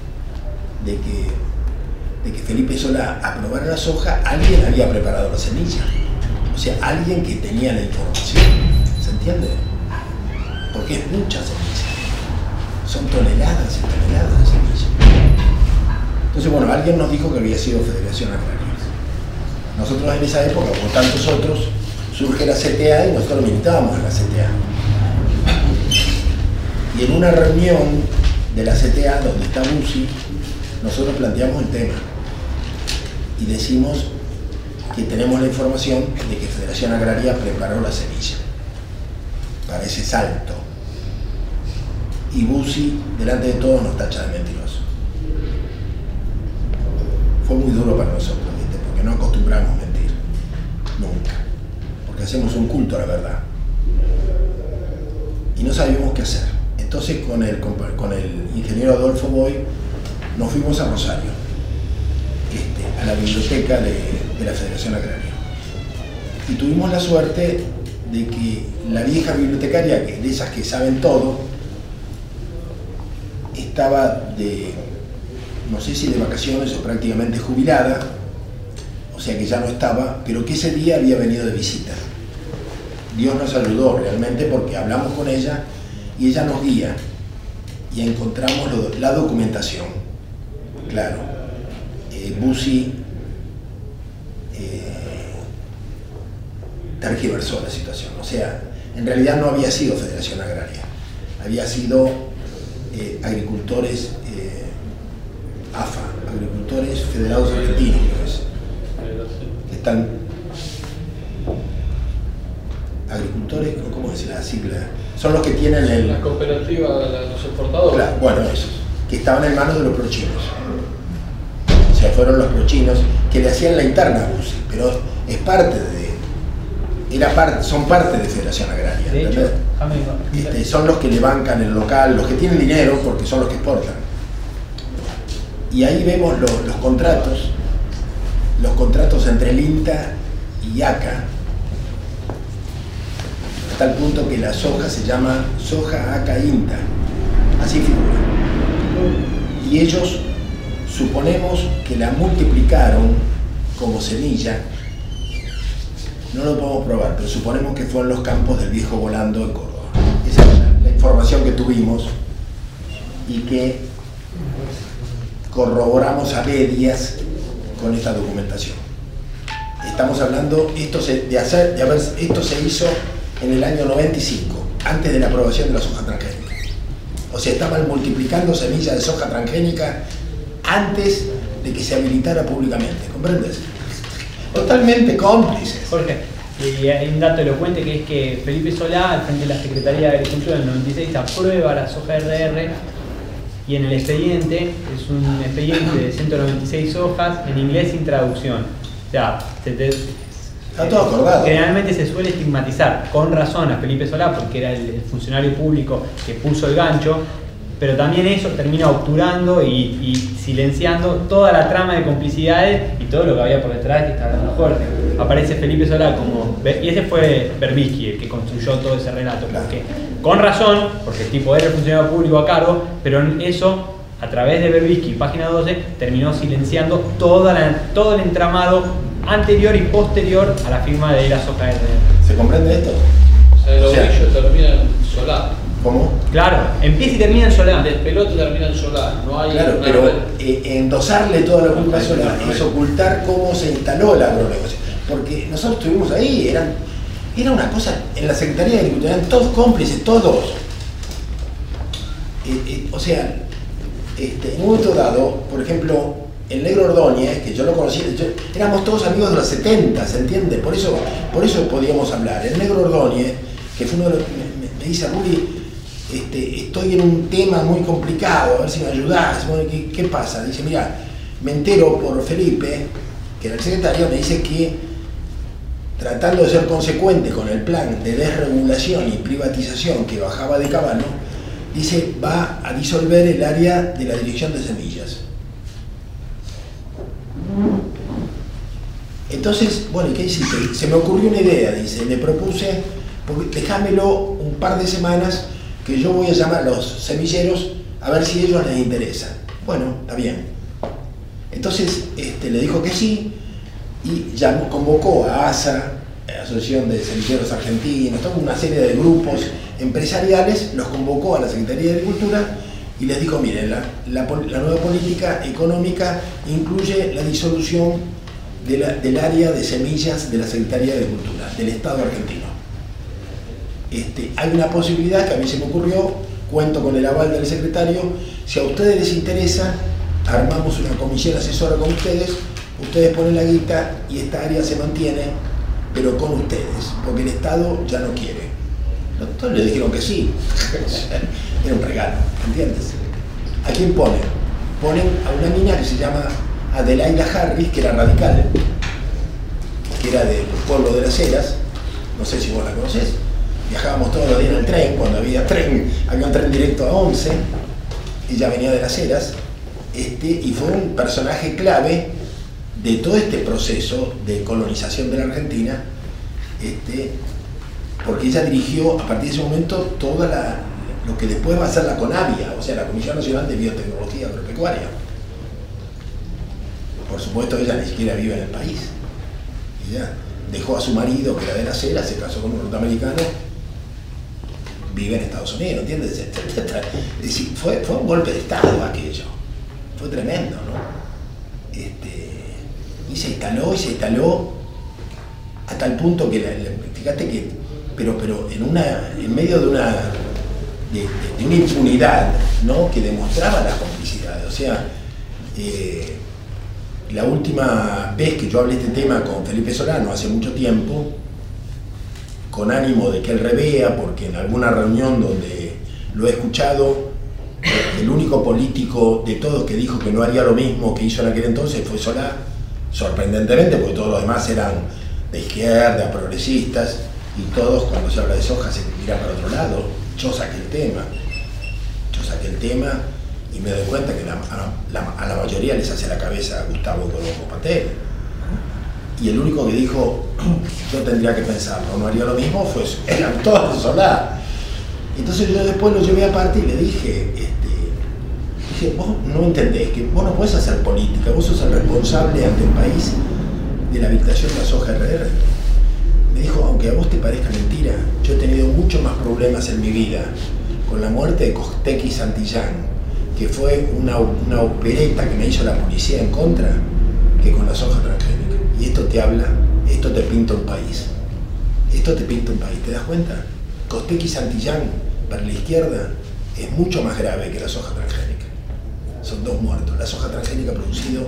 Felipe Solá aprobara la soja, alguien había preparado la semilla. O sea, alguien que tenía la información. ¿Se entiende? Porque es mucha semilla. Son toneladas y toneladas de semilla. Entonces, bueno, alguien nos dijo que había sido Federación Agraria. Nosotros en esa época, como tantos otros, surge la CTA y nosotros militábamos en la CTA. Y en una reunión de la CTA, donde está Bussi, nosotros planteamos el tema y decimos que tenemos la información de que Federación Agraria preparó la semilla para ese salto. Y Bussi, delante de todos, nos tacha de mentiroso. Fue muy duro para nosotros, ¿viste? Porque no acostumbramos a mentir. Nunca. Porque hacemos un culto a la verdad. Y no sabíamos qué hacer. Entonces con el ingeniero Adolfo Boy nos fuimos a Rosario, a la biblioteca de la Federación Agraria. Y tuvimos la suerte de que la vieja bibliotecaria, de esas que saben todo, estaba no sé si de vacaciones o prácticamente jubilada, o sea que ya no estaba, pero que ese día había venido de visita. Dios nos ayudó realmente porque hablamos con ella y ella nos guía y encontramos la documentación. Claro, Bussi tergiversó la situación, o sea, en realidad no había sido Federación Agraria, había sido agricultores AFA, Agricultores Federados Argentinos, que están agricultores, ¿cómo es la sigla? Son los que tienen la cooperativa de los exportadores. Claro, bueno, esos, que estaban en manos de los prochinos. O sea, fueron los prochinos que le hacían la interna a Bussi, pero es parte son parte de Federación Agraria. De hecho, son los que le bancan el local, los que tienen dinero porque son los que exportan. Y ahí vemos los contratos entre el INTA y ACA, hasta el punto que la soja se llama soja ACA INTA, así figura. Y ellos suponemos que la multiplicaron como semilla, no lo podemos probar, pero suponemos que fue en los campos del Viejo Volando en Córdoba. Esa es la información que tuvimos y que corroboramos a medias con esta documentación. Estamos hablando, esto se hizo en el año 95, antes de la aprobación de la soja transgénica. O sea, estaban multiplicando semillas de soja transgénica antes de que se habilitara públicamente, ¿comprendes? Totalmente cómplices. Jorge, y hay un dato elocuente que es que Felipe Solá, al frente de la Secretaría de Agricultura en el 96, aprueba la soja RR y en el expediente, es un expediente de 196 hojas en inglés sin traducción. O sea, está todo acordado. Generalmente se suele estigmatizar, con razón, a Felipe Solá porque era el funcionario público que puso el gancho, pero también eso termina obturando y silenciando toda la trama de complicidades y todo lo que había por detrás que está hablando Jorge. Aparece Felipe Solá y ese fue Berbisky el que construyó todo ese relato, porque con razón, porque el tipo era el funcionario público a cargo, pero eso, a través de Berbisky, página 12, terminó silenciando todo el entramado anterior y posterior a la firma de la soja RR. ¿Se comprende esto? O sea, el ovillo termina en Solá. ¿Cómo? Claro, empieza y termina en Solá. El pelote termina en Solá. No hay claro, pero endosarle toda la culpa a Solá es ocultar cómo se instaló el agronegocio. Porque nosotros estuvimos ahí, era una cosa, en la Secretaría de Agricultura eran todos cómplices, todos. o sea, en un momento dado, por ejemplo, el Negro Ordóñez, que yo lo conocí, éramos todos amigos de los 70, ¿se entiende? Por eso podíamos hablar. El Negro Ordóñez, que fue uno de los, me dice, Ruli, estoy en un tema muy complicado, a ver si me ayudás. Bueno, ¿qué pasa? Dice, mira, me entero por Felipe, que era el secretario, me dice que tratando de ser consecuente con el plan de desregulación y privatización que bajaba de Caballo, dice, va a disolver el área de la dirección de semillas. Entonces, bueno, ¿y qué hiciste? Se me ocurrió una idea, dice, le propuse, dejámelo un par de semanas que yo voy a llamar a los semilleros a ver si a ellos les interesa. Bueno, está bien. Entonces le dijo que sí y ya convocó a ASA, Asociación de Semilleros Argentinos, toda una serie de grupos empresariales, los convocó a la Secretaría de Agricultura y les dijo, miren, la nueva política económica incluye la disolución del área de semillas de la Secretaría de Agricultura, del Estado argentino. Hay una posibilidad que a mí se me ocurrió, cuento con el aval del secretario, si a ustedes les interesa, armamos una comisión asesora con ustedes, ustedes ponen la guita y esta área se mantiene, pero con ustedes, porque el Estado ya no quiere. Entonces le dijeron que sí, era un regalo, ¿entiendes? ¿A quién ponen? Ponen a una niña que se llama Adelaida Harris, que era radical, que era del pueblo de Las Heras, no sé si vos la conocés. Viajábamos todos los días en el tren, cuando había un tren directo a 11, ella venía de Las Heras, y fue un personaje clave de todo este proceso de colonización de la Argentina, porque ella dirigió a partir de ese momento todo lo que después va a ser la CONAVIA, o sea, la Comisión Nacional de Biotecnología Agropecuaria. Por supuesto, ella ni siquiera vive en el país. Ella dejó a su marido, que era de Las Heras, se casó con un norteamericano, vive en Estados Unidos, ¿entiendes? Es decir, fue un golpe de Estado aquello, fue tremendo, ¿no? Y se instaló hasta el punto que, fíjate que, pero en medio de una impunidad, ¿no? Que demostraba las complicidades, o sea, la última vez que yo hablé de este tema con Felipe Solano, hace mucho tiempo, con ánimo de que él revea, porque en alguna reunión donde lo he escuchado, el único político de todos que dijo que no haría lo mismo que hizo en aquel entonces fue Solá, sorprendentemente, porque todos los demás eran de izquierda, progresistas, y todos cuando se habla de soja se miran para otro lado. Yo saqué el tema y me doy cuenta que a la mayoría les hace la cabeza a Gustavo Colombo Patel. Y el único que dijo, yo tendría que pensarlo, no haría lo mismo, eran todos de Solá. Entonces yo después lo llevé aparte y le dije, vos no entendés que vos no podés hacer política, vos sos el responsable ante el país de la habilitación de la soja RR. Me dijo, aunque a vos te parezca mentira, yo he tenido muchos más problemas en mi vida con la muerte de Costequi Santillán, que fue una opereta que me hizo la policía en contra, que con la soja transgénica. Y esto te pinta un país. Esto te pinta un país, ¿te das cuenta? Costequi Santillán, para la izquierda, es mucho más grave que la soja transgénica. Son dos muertos. La soja transgénica ha producido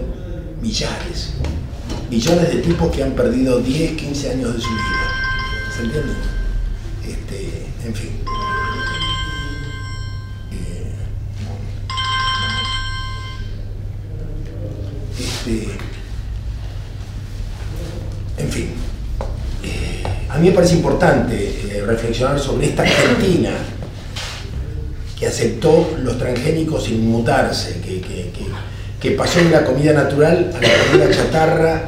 millones de tipos que han perdido 10, 15 años de su vida. ¿Se entiende? En fin. En fin. A mí me parece importante reflexionar sobre esta Argentina que aceptó los transgénicos sin mutarse, que pasó de la comida natural a la comida chatarra,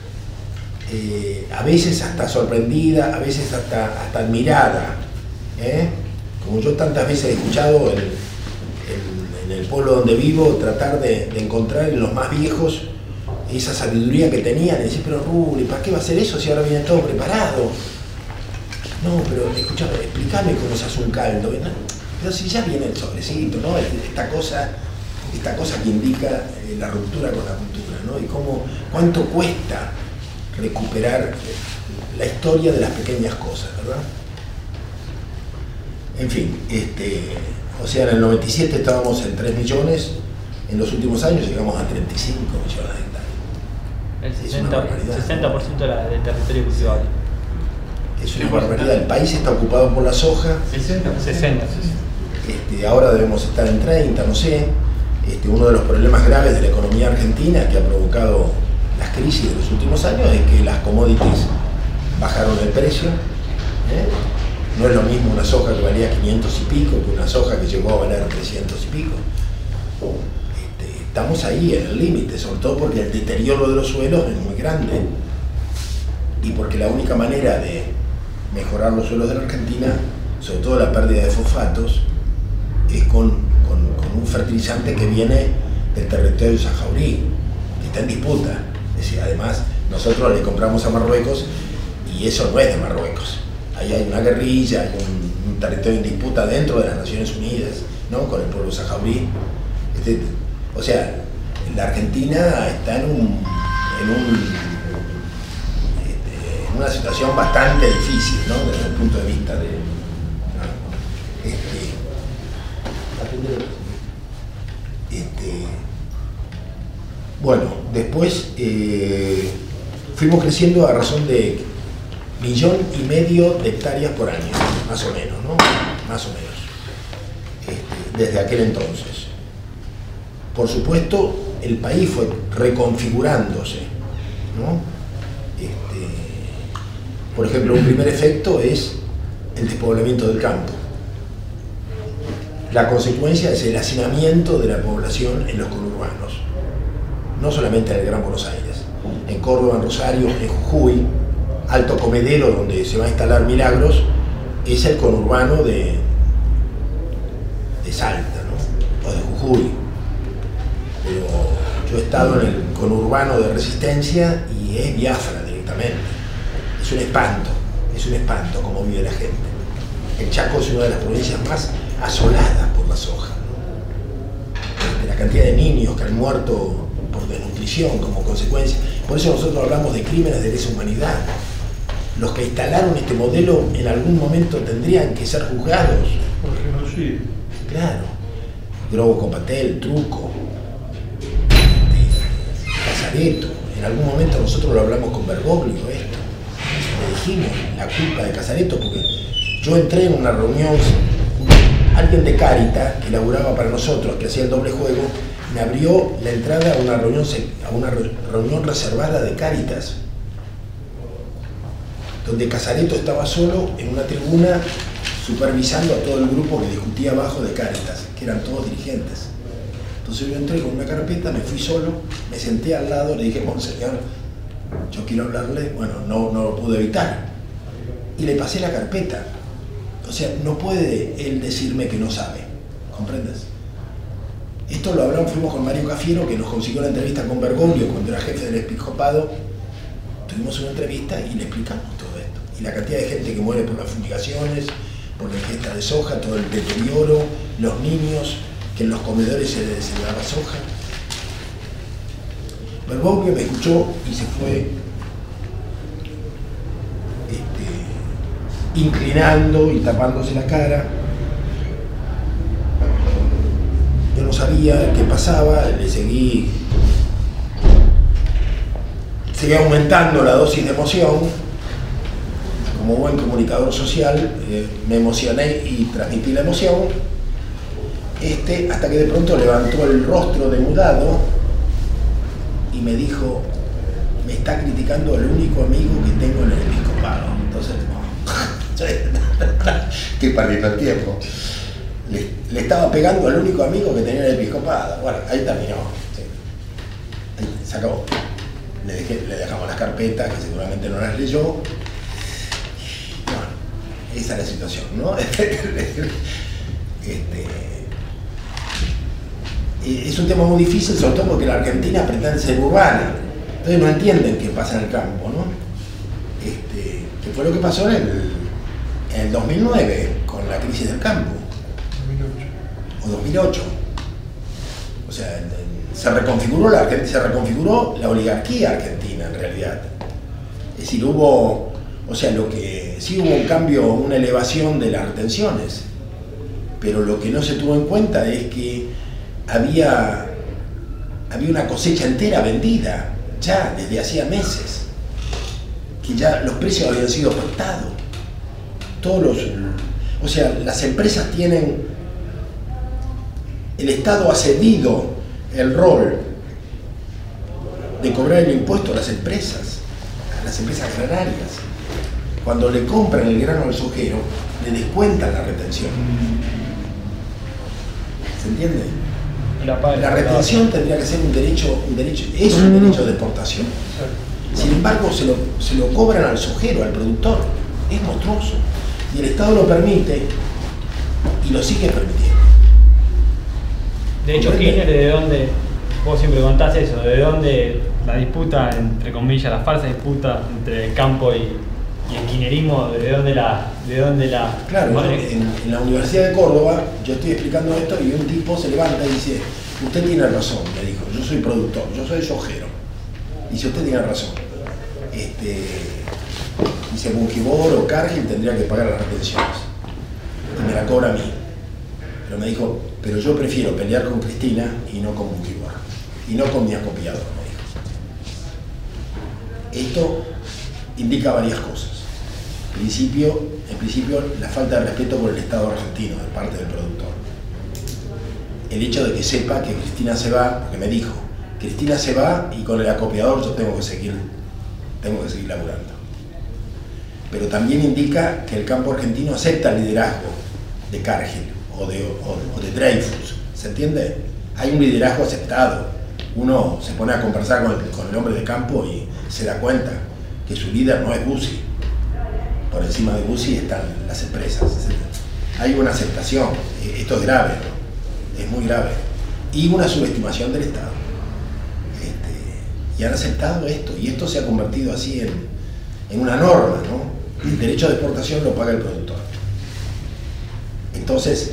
a veces hasta sorprendida, a veces hasta admirada. Como yo tantas veces he escuchado en el pueblo donde vivo, tratar de encontrar en los más viejos esa sabiduría que tenían, y decir, pero Ruli, ¿para qué va a hacer eso si ahora viene todo preparado? No, pero escúchame, explícame cómo se hace un caldo. ¿No? Pero si ya viene el sobrecito, ¿no? Esta cosa que indica la ruptura con la cultura, ¿no? Y cuánto cuesta recuperar la historia de las pequeñas cosas, ¿verdad? En fin, O sea, en el 97 estábamos en 3 millones, en los últimos años llegamos a 35 millones de hectáreas. El Es una barbaridad. 60% del territorio cultivable. Es una barbaridad. El país está ocupado por la soja. 60. Ahora debemos estar en 30, no sé. Uno de los problemas graves de la economía argentina que ha provocado las crisis de los últimos años es que las commodities bajaron el precio. No es lo mismo una soja que valía 500 y pico que una soja que llegó a valer 300 y pico. Estamos ahí en el límite, sobre todo porque el deterioro de los suelos es muy grande y porque la única manera de mejorar los suelos de la Argentina, sobre todo la pérdida de fosfatos, es con un fertilizante que viene del territorio saharaui, que está en disputa. Es decir, además, nosotros le compramos a Marruecos y eso no es de Marruecos. Ahí hay una guerrilla, hay un territorio en disputa dentro de las Naciones Unidas, ¿no? Con el pueblo saharaui. O sea, la Argentina está en una situación bastante difícil, ¿no? Desde el punto de vista de... Bueno, después fuimos creciendo a razón de 1,5 millones de hectáreas por año, más o menos, ¿no? Más o menos, desde aquel entonces. Por supuesto, el país fue reconfigurándose, ¿no? Por ejemplo, un primer efecto es el despoblamiento del campo. La consecuencia es el hacinamiento de la población en los conurbanos, no solamente en el Gran Buenos Aires, en Córdoba, en Rosario, en Jujuy. Alto Comedero, donde se va a instalar Milagros, es el conurbano de Salta, ¿no? O de Jujuy. Pero yo he estado en el conurbano de Resistencia y es Biafra directamente. Es un espanto cómo vive la gente. El Chaco es una de las provincias más asoladas por la soja, ¿no? La cantidad de niños que han muerto por desnutrición como consecuencia. Por eso nosotros hablamos de crímenes de lesa humanidad. Los que instalaron este modelo en algún momento tendrían que ser juzgados. Por genocidio. Claro. Grobo Copatel, Truco, Casareto. En algún momento nosotros lo hablamos con Bergoglio esto. Le dijimos la culpa de Casareto porque yo entré en una reunión, alguien de Cáritas que laburaba para nosotros, que hacía el doble juego, me abrió la entrada a una reunión reservada de Cáritas, donde Casareto estaba solo en una tribuna supervisando a todo el grupo que discutía abajo de Cáritas, que eran todos dirigentes. Entonces yo entré con una carpeta, me fui solo, me senté al lado, le dije, monseñor, yo quiero hablarle, bueno, no lo pude evitar. Y le pasé la carpeta. O sea, no puede él decirme que no sabe, ¿comprendes? Esto lo hablamos, fuimos con Mario Cafiero, que nos consiguió la entrevista con Bergoglio cuando era jefe del episcopado. Tuvimos una entrevista y le explicamos todo esto. Y la cantidad de gente que muere por las fumigaciones, por la ingesta de soja, todo el deterioro, los niños, que en los comedores se le daba soja. Bergoglio me escuchó y se fue inclinando y tapándose la cara. Yo no sabía qué pasaba, le seguí aumentando la dosis de emoción. Como buen comunicador social, me emocioné y transmití la emoción, hasta que de pronto levantó el rostro demudado y me dijo, me está criticando el único amigo que tengo en el episcopado. Entonces, estoy perdiendo el tiempo. Le estaba pegando al único amigo que tenía en el episcopado. Bueno, ahí terminó. Sí. Ahí se acabó. Le dejamos las carpetas, que seguramente no las leyó. Bueno, esa es la situación, ¿no? Es un tema muy difícil, sobre todo porque la Argentina pretende ser urbana. Entonces no entienden qué pasa en el campo, ¿no? Que fue lo que pasó en el 2009, con la crisis del campo. 2008. O 2008. O sea, se reconfiguró la oligarquía argentina, en realidad. Es decir, sí hubo un cambio, una elevación de las retenciones, pero lo que no se tuvo en cuenta es que había una cosecha entera vendida ya desde hacía meses, que ya los precios habían sido pactados. O sea, las empresas tienen, el Estado ha cedido el rol de cobrar el impuesto a las empresas granarias. Cuando le compran el grano al sojero, le descuentan la retención. ¿Se entiende? La retención tendría que ser un derecho, es un derecho de exportación. Sin embargo, se lo cobran al sojero, al productor. Es monstruoso. Y el Estado lo permite y lo sigue permitiendo. De hecho, Kirchner, ¿de dónde? Vos siempre contás eso, ¿de dónde la disputa, entre comillas, la falsa disputa entre el campo y el kirchnerismo, de dónde la Claro, en la Universidad de Córdoba, yo estoy explicando esto y un tipo se levanta y dice, usted tiene razón, me dijo, yo soy productor, yo soy sojero. Dice, usted tiene razón. Dice, Bungibor o Cargill tendría que pagar las retenciones. Y me la cobra a mí. Pero me dijo, pero yo prefiero pelear con Cristina y no con Bungibor. Y no con mi acopiador, me dijo. Esto indica varias cosas. En principio, la falta de respeto por el Estado argentino de parte del productor. El hecho de que sepa que Cristina se va, porque me dijo, Cristina se va y con el acopiador yo tengo que seguir laburando. Pero también indica que el campo argentino acepta el liderazgo de Cargill o de Dreyfus. ¿Se entiende? Hay un liderazgo aceptado. Uno se pone a conversar con el hombre de campo y se da cuenta que su líder no es Bussi. Por encima de Bussi están las empresas. Hay una aceptación. Esto es grave, ¿no? Es muy grave. Y una subestimación del Estado. Y han aceptado esto. Y esto se ha convertido así en una norma, ¿no? El derecho de exportación lo paga el productor. Entonces,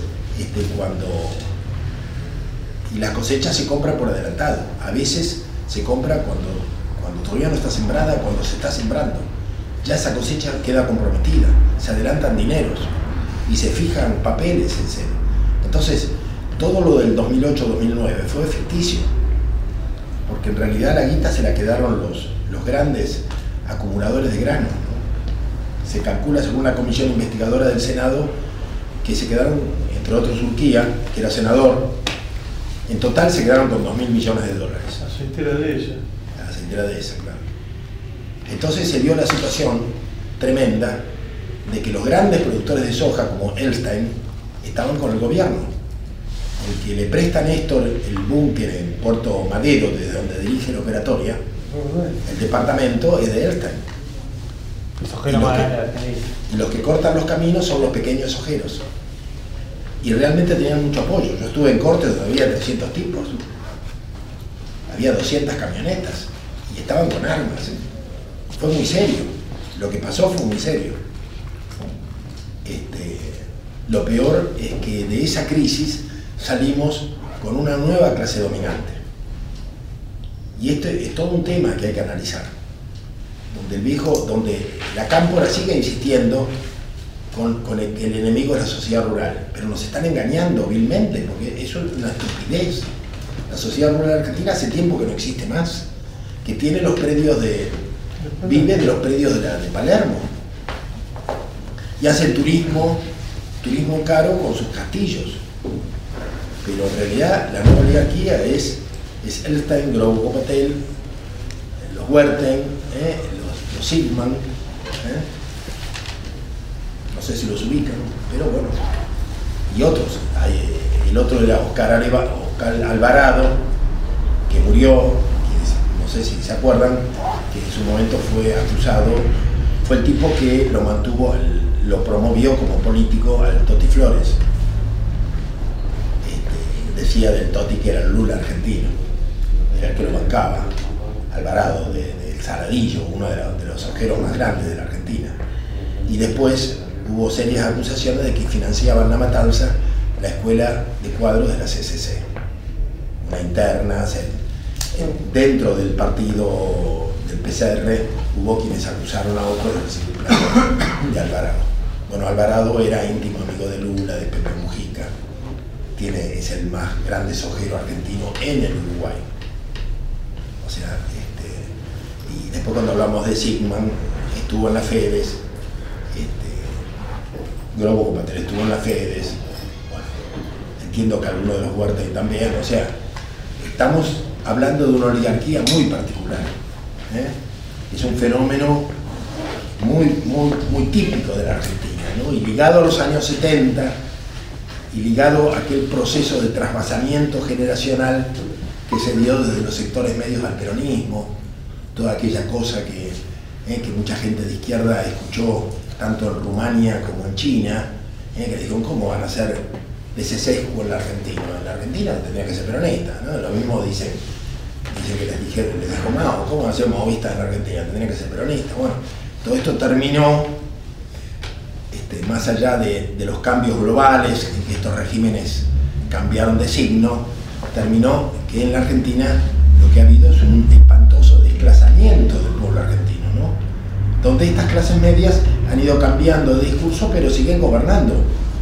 y la cosecha se compra por adelantado. A veces se compra cuando todavía no está sembrada, cuando se está sembrando. Ya esa cosecha queda comprometida, se adelantan dineros y se fijan papeles en serio. Entonces, todo lo del 2008-2009 fue ficticio, porque en realidad la guita se la quedaron los grandes acumuladores de grano, ¿no? Se calcula, según una comisión investigadora del Senado, que se quedaron, entre otros Urquía, que era senador, en total se quedaron con 2.000 millones de dólares. Aceitera de ella. La aceitera de esa, claro. Entonces se dio la situación tremenda de que los grandes productores de soja, como Elstein, estaban con el gobierno. El que le presta a Néstor el búnker en Puerto Madero, desde donde dirige la operatoria, el departamento es de Elstein. Y los que cortan los caminos son los pequeños sojeros. Y realmente tenían mucho apoyo. Yo estuve en corte donde había 300 tipos. Había 200 camionetas. Y estaban con armas. Fue muy serio. Lo que pasó fue muy serio. Lo peor es que de esa crisis salimos con una nueva clase dominante. Y esto es todo un tema que hay que analizar. Donde la cámpora sigue insistiendo con que el enemigo es la sociedad rural, pero nos están engañando vilmente, porque eso es una estupidez. La sociedad rural argentina hace tiempo que no existe más, que tiene los predios vive de los predios de Palermo, y hace turismo caro con sus castillos, pero en realidad la nueva oligarquía es Elstein, Grau Copatel, los Werten, los Sigman, no sé si los ubican, pero bueno, y otros. El otro era Oscar Alvarado, que murió, no sé si se acuerdan, que en su momento fue acusado, fue el tipo que lo mantuvo, lo promovió como político al Toti Flores. Decía del Toti que era el Lula argentino, era el que lo bancaba, Alvarado, del Saladillo, uno de los sojeros más grandes de la Argentina. Y después hubo serias acusaciones de que financiaban la matanza la escuela de cuadros de la CCC. Una interna, dentro del partido del PCR hubo quienes acusaron a otros del circunplano de Alvarado. Bueno, Alvarado era íntimo amigo de Lula, de Pepe Mujica. Es el más grande sojero argentino en el Uruguay. O sea, y después cuando hablamos de Sigman, estuvo en la Fedes, Globo Copatel estuvo en la Fedes, bueno, entiendo que alguno de los Huertas también, o sea, estamos hablando de una oligarquía muy particular, es un fenómeno muy típico de la Argentina, ¿no? Y ligado a los años 70 y ligado a aquel proceso de trasvasamiento generacional que se dio desde los sectores medios al peronismo, toda aquella cosa que mucha gente de izquierda escuchó tanto en Rumania como en China, que dijeron, ¿cómo van a ser de ese sesgo en la Argentina? En la Argentina tendría que ser peronista, ¿no? Lo mismo dicen que les dijo Mao, ¿cómo van a ser maoístas en la Argentina? Tendría que ser peronista. Bueno, todo esto terminó, más allá de los cambios globales, en que estos regímenes cambiaron de signo, terminó que en la Argentina lo que ha habido es un espantoso desplazamiento del pueblo argentino, ¿no? Donde estas clases medias han ido cambiando de discurso, pero siguen gobernando.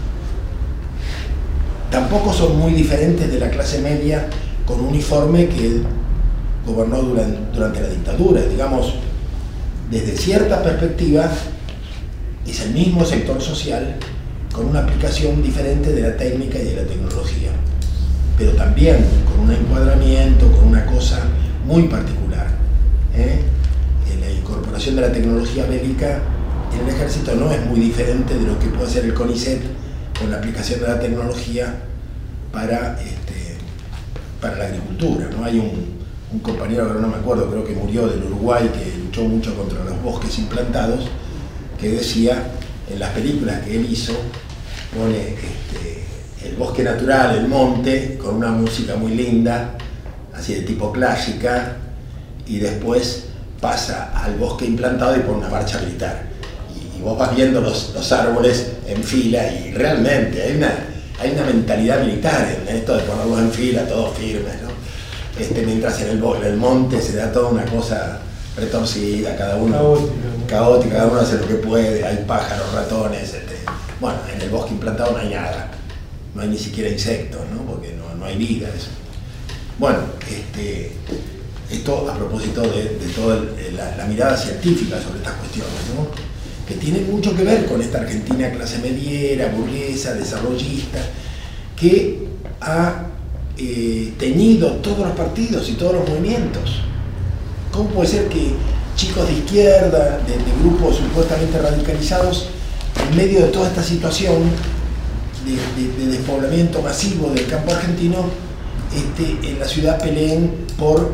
Tampoco son muy diferentes de la clase media con uniforme que gobernó durante la dictadura. Digamos, desde cierta perspectiva, es el mismo sector social con una aplicación diferente de la técnica y de la tecnología, pero también con un encuadramiento, con una cosa muy particular. La incorporación de la tecnología bélica en el ejército no es muy diferente de lo que puede ser el CONICET con la aplicación de la tecnología para la agricultura, ¿no? Hay un compañero, ahora no me acuerdo, creo que murió, del Uruguay, que luchó mucho contra los bosques implantados, que decía, en las películas que él hizo, pone el bosque natural, el monte, con una música muy linda, así de tipo clásica, y después pasa al bosque implantado y pone una marcha militar. Y vos vas viendo los árboles en fila, y realmente hay una mentalidad militar en esto de ponerlos en fila, todos firmes, ¿no? Mientras en el monte se da toda una cosa retorcida, cada uno caótica, cada uno hace lo que puede, hay pájaros, ratones, bueno, en el bosque implantado no hay nada, no hay ni siquiera insectos, ¿no? Porque no hay vida. Eso. Bueno, esto a propósito de toda la mirada científica sobre estas cuestiones, ¿no? Que tiene mucho que ver con esta Argentina clase mediera, burguesa, desarrollista, que ha teñido todos los partidos y todos los movimientos. ¿Cómo puede ser que chicos de izquierda, de grupos supuestamente radicalizados, en medio de toda esta situación de despoblamiento masivo del campo argentino, en la ciudad peleen por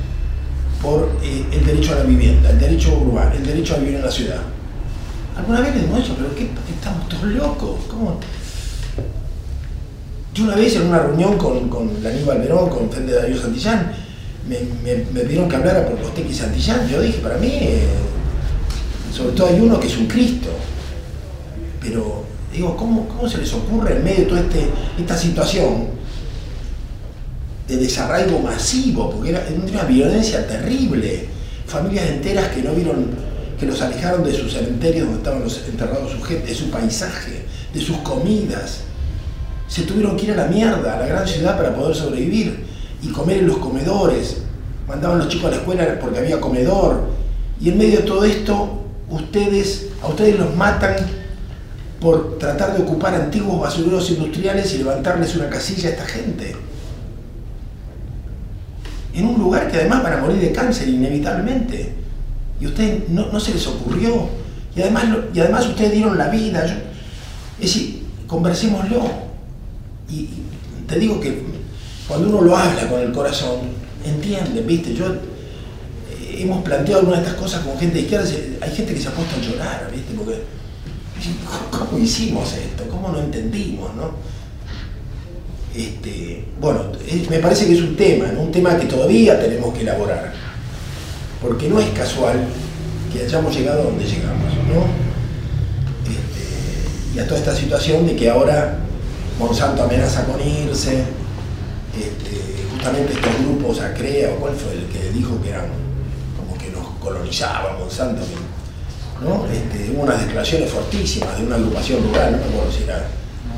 el derecho a la vivienda, el derecho urbano, el derecho a vivir en la ciudad? ¿Alguna vez les hemos dicho, pero qué, estamos todos locos? ¿Cómo? Yo una vez en una reunión con Aníbal Verón, con Fende Darío Santillán, me pidieron que hablara por Costequi y Santillán. Yo dije, para mí, sobre todo hay uno que es un Cristo. Pero, digo, ¿cómo se les ocurre en medio de toda esta situación de desarraigo masivo? Porque era una violencia terrible. Familias enteras que no vieron, que los alejaron de sus cementerios donde estaban enterrados su gente, de su paisaje, de sus comidas. Se tuvieron que ir a la mierda, a la gran ciudad, para poder sobrevivir y comer en los comedores. Mandaban los chicos a la escuela porque había comedor. Y en medio de todo esto, a ustedes los matan por tratar de ocupar antiguos basureros industriales y levantarles una casilla a esta gente. En un lugar que además van a morir de cáncer inevitablemente. Y a ustedes no se les ocurrió. Y además ustedes dieron la vida. Es decir, conversémoslo. Y te digo que cuando uno lo habla con el corazón, entienden, ¿viste? Hemos planteado algunas de estas cosas con gente de izquierda, hay gente que se ha puesto a llorar, ¿viste? Porque, ¿cómo hicimos esto? ¿Cómo no entendimos, no? Bueno, me parece que es un tema, ¿no? Un tema que todavía tenemos que elaborar, porque no es casual que hayamos llegado a donde llegamos, ¿no? Y a toda esta situación de que ahora Monsanto amenaza con irse, justamente estos grupos, Acrea, o cuál fue el que dijo que eran como que nos colonizaba Monsanto, ¿no? Hubo unas declaraciones fortísimas de una agrupación rural, no me acuerdo si era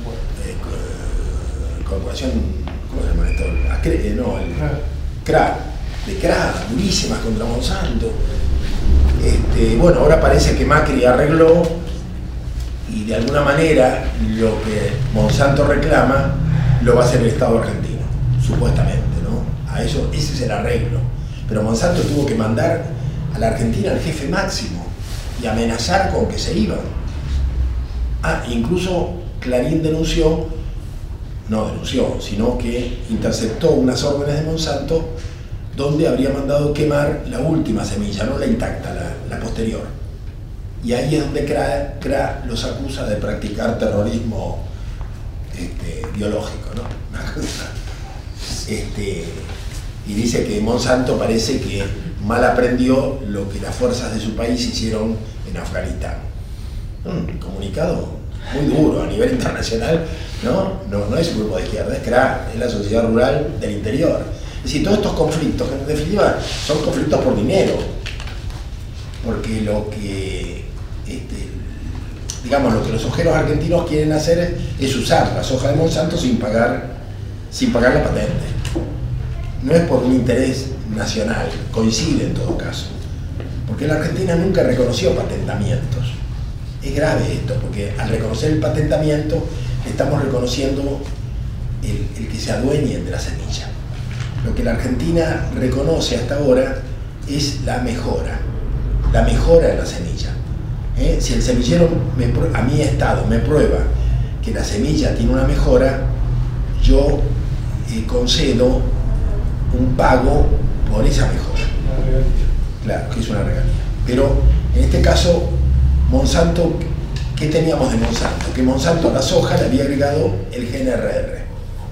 corporación, ¿cómo se llama esto? No, el CRA, de CRA, durísimas contra Monsanto. Bueno, ahora parece que Macri arregló y de alguna manera lo que Monsanto reclama lo va a hacer el Estado argentino, supuestamente, ¿no? A eso, ese es el arreglo. Pero Monsanto tuvo que mandar a la Argentina al jefe máximo y amenazar con que se iban. Incluso Clarín sino que interceptó unas órdenes de Monsanto donde habría mandado quemar la última semilla, no la intacta, la posterior. Y ahí es donde CRA los acusa de practicar terrorismo biológico, ¿no? Una cosa. Y dice que Monsanto parece que mal aprendió lo que las fuerzas de su país hicieron en Afganistán. Un comunicado muy duro a nivel internacional, no es un grupo de izquierda, es CRA, es la sociedad rural del interior. Es decir, todos estos conflictos, que en definitiva son conflictos por dinero, porque lo que los sojeros argentinos quieren hacer es usar la soja de Monsanto sin pagar la patente. No es por un interés nacional, coincide en todo caso, porque la Argentina nunca reconoció patentamientos. Es grave esto, porque al reconocer el patentamiento estamos reconociendo el que se adueñen de la semilla. Lo que la Argentina reconoce hasta ahora es la mejora en la semilla. Si el semillero a mi Estado me prueba que la semilla tiene una mejora, yo concedo un pago por esa mejora. Claro, que es una regalía. Pero en este caso, Monsanto, ¿qué teníamos de Monsanto? Que Monsanto a la soja le había agregado el gen RR.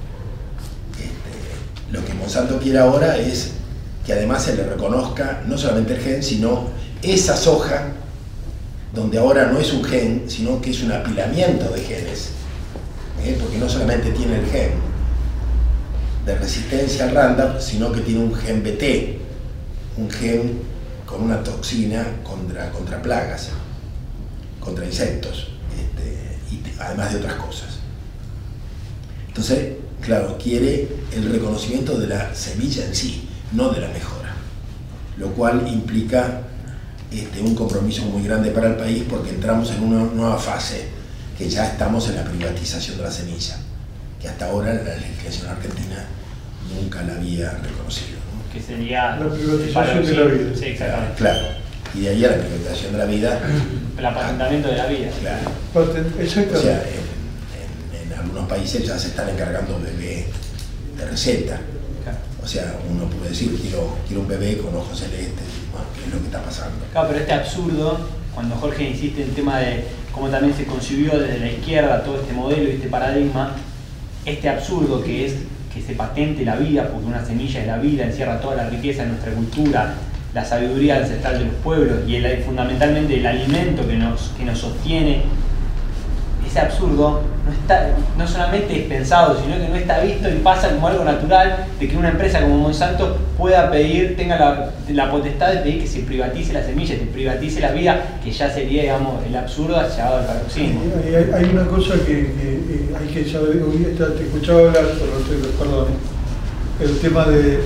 Lo que Monsanto quiere ahora es que además se le reconozca no solamente el gen, sino esa soja, donde ahora no es un gen, sino que es un apilamiento de genes, porque no solamente tiene el gen de resistencia al Roundup, sino que tiene un gen BT, un gen con una toxina contra plagas, contra insectos, y además de otras cosas. Entonces, claro, quiere el reconocimiento de la semilla en sí, no de la mejora, lo cual implica un compromiso muy grande para el país, porque entramos en una nueva fase, que ya estamos en la privatización de la semilla, que hasta ahora la legislación argentina nunca la había reconocido, ¿no? Que sería la privatización de la vida. Sí, exactamente. Claro, y de ahí a la privatización de la vida. El apatentamiento de la vida. Claro. Exactamente. O sea, en algunos países ya se están encargando bebé de receta. Claro. O sea, uno puede decir, quiero un bebé con ojos celestes. Bueno, ¿qué es lo que está pasando? Claro, pero este absurdo, cuando Jorge insiste en el tema de cómo también se concibió desde la izquierda todo este modelo y este paradigma, este absurdo que es que se patente la vida, porque una semilla de la vida encierra toda la riqueza de nuestra cultura, la sabiduría ancestral de los pueblos y fundamentalmente el alimento que nos sostiene. Ese absurdo no solamente es pensado, sino que no está visto y pasa como algo natural de que una empresa como Monsanto pueda pedir, tenga la potestad de pedir que se privatice la semilla, se privatice la vida, que ya sería, digamos, el absurdo llevado al paroxismo. Hay una cosa que hay que saber. Hoy te escuchaba hablar, perdón, el tema de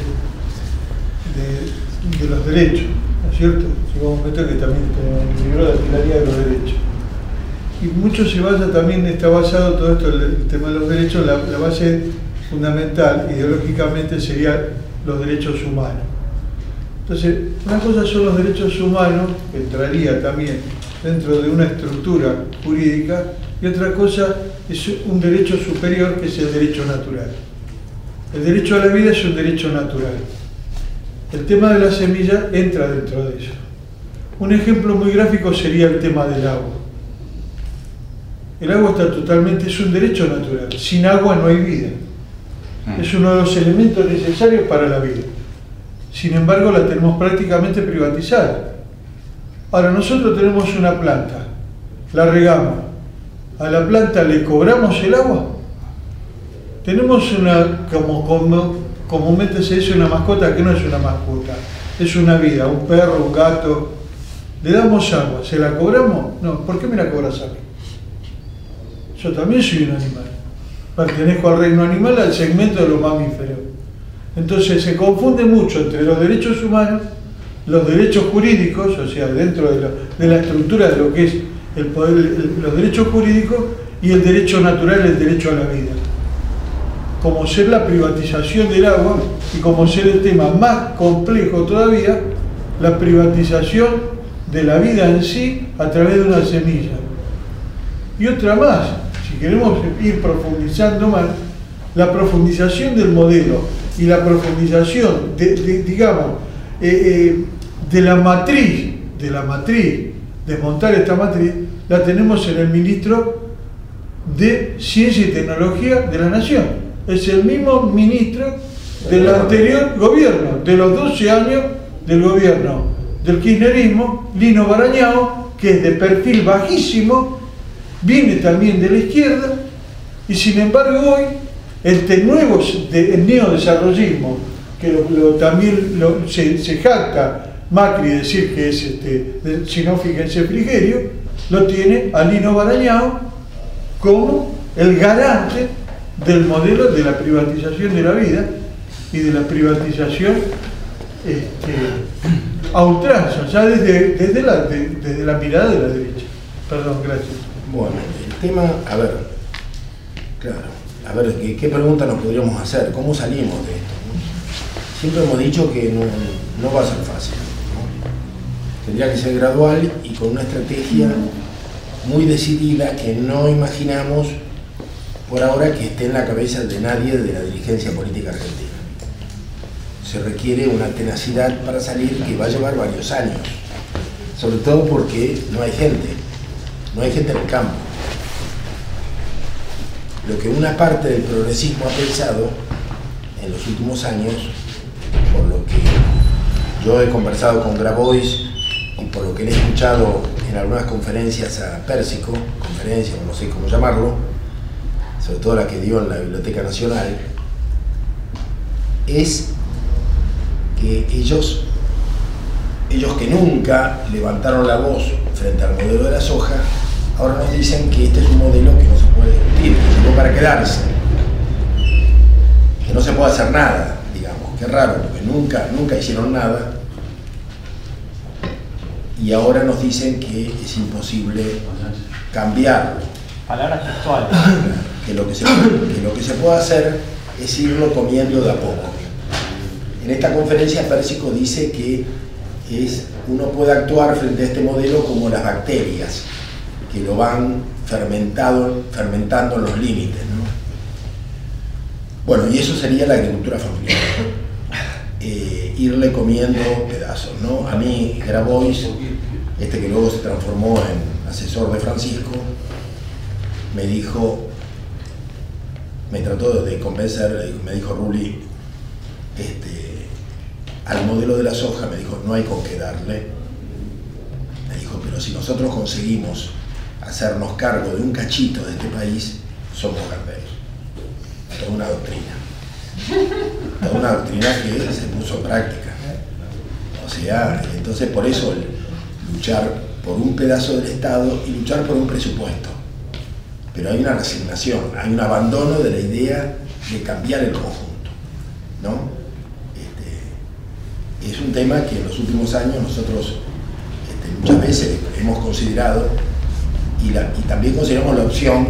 los derechos, ¿no es cierto? Llegó un momento que también el libro de la Pilaría de los derechos. Y mucho se basa también, está basado todo esto, el tema de los derechos, la base fundamental ideológicamente serían los derechos humanos. Entonces, una cosa son los derechos humanos, que entraría también dentro de una estructura jurídica, y otra cosa es un derecho superior, que es el derecho natural. El derecho a la vida es un derecho natural. El tema de la semilla entra dentro de eso. Un ejemplo muy gráfico sería el tema del agua. El agua está totalmente, es un derecho natural. Sin agua no hay vida. Es uno de los elementos necesarios para la vida. Sin embargo, la tenemos prácticamente privatizada. Ahora, nosotros tenemos una planta, la regamos. ¿A la planta le cobramos el agua? Tenemos una, como comúnmente se dice, una mascota que no es una mascota, es una vida, un perro, un gato. le damos agua, ¿se la cobramos? No, ¿por qué me la cobras a mí? Yo también soy un animal. Pertenezco al reino animal, al segmento de los mamíferos. Entonces se confunde mucho entre los derechos humanos, los derechos jurídicos, o sea, dentro de la estructura de lo que es el poder, los derechos jurídicos, y el derecho natural, el derecho a la vida. Como ser la privatización del agua, y como ser el tema más complejo todavía, la privatización de la vida en sí a través de una semilla. Y otra más, si queremos ir profundizando más, la profundización del modelo y la profundización digamos, de la matriz, desmontar esta matriz, la tenemos en el ministro de Ciencia y Tecnología de la Nación. Es el mismo ministro del anterior gobierno, de los 12 años del gobierno del kirchnerismo, Lino Barañao, que es de perfil bajísimo, viene también de la izquierda, y sin embargo hoy el neodesarrollismo, que también se jacta Macri decir que es, si no fíjense Frigerio, lo tiene a Lino Barañao como el garante del modelo de la privatización de la vida y de la privatización a ultranza, ya desde la mirada de la derecha. Perdón, gracias. Bueno, el tema, a ver, claro, a ver, ¿qué pregunta nos podríamos hacer? ¿Cómo salimos de esto? Siempre hemos dicho que no va a ser fácil, ¿no? Tendría que ser gradual y con una estrategia muy decidida que no imaginamos por ahora que esté en la cabeza de nadie de la dirigencia política argentina. Se requiere una tenacidad para salir que va a llevar varios años, sobre todo porque no hay gente en el campo. Lo que una parte del progresismo ha pensado en los últimos años, por lo que yo he conversado con Grabois y por lo que le he escuchado en algunas conferencias a Pérsico, conferencias, no sé cómo llamarlo, sobre todo la que dio en la Biblioteca Nacional, es que ellos que nunca levantaron la voz frente al modelo de la soja, ahora nos dicen que este es un modelo que no se puede discutir, que llegó para quedarse, que no se puede hacer nada, digamos. Qué raro, porque nunca hicieron nada, y ahora nos dicen que es imposible cambiarlo. Palabras textuales. Que lo que se puede hacer es irlo comiendo de a poco. En esta conferencia Pérsico dice que uno puede actuar frente a este modelo como las bacterias, que lo van fermentando en los límites, ¿no? Bueno, y eso sería la agricultura familiar, irle comiendo pedazos, ¿no? A mí Grabois, que luego se transformó en asesor de Francisco, me trató de convencer, me dijo: Rulli, al modelo de la soja, me dijo, no hay con qué darle. Me dijo, pero si nosotros conseguimos hacernos cargo de un cachito de este país, somos garberos. Toda una doctrina que se puso en práctica. O sea, entonces por eso luchar por un pedazo del Estado y luchar por un presupuesto. Pero hay una resignación, hay un abandono de la idea de cambiar el conjunto, ¿no? Es un tema que en los últimos años nosotros muchas veces hemos considerado y también consideramos la opción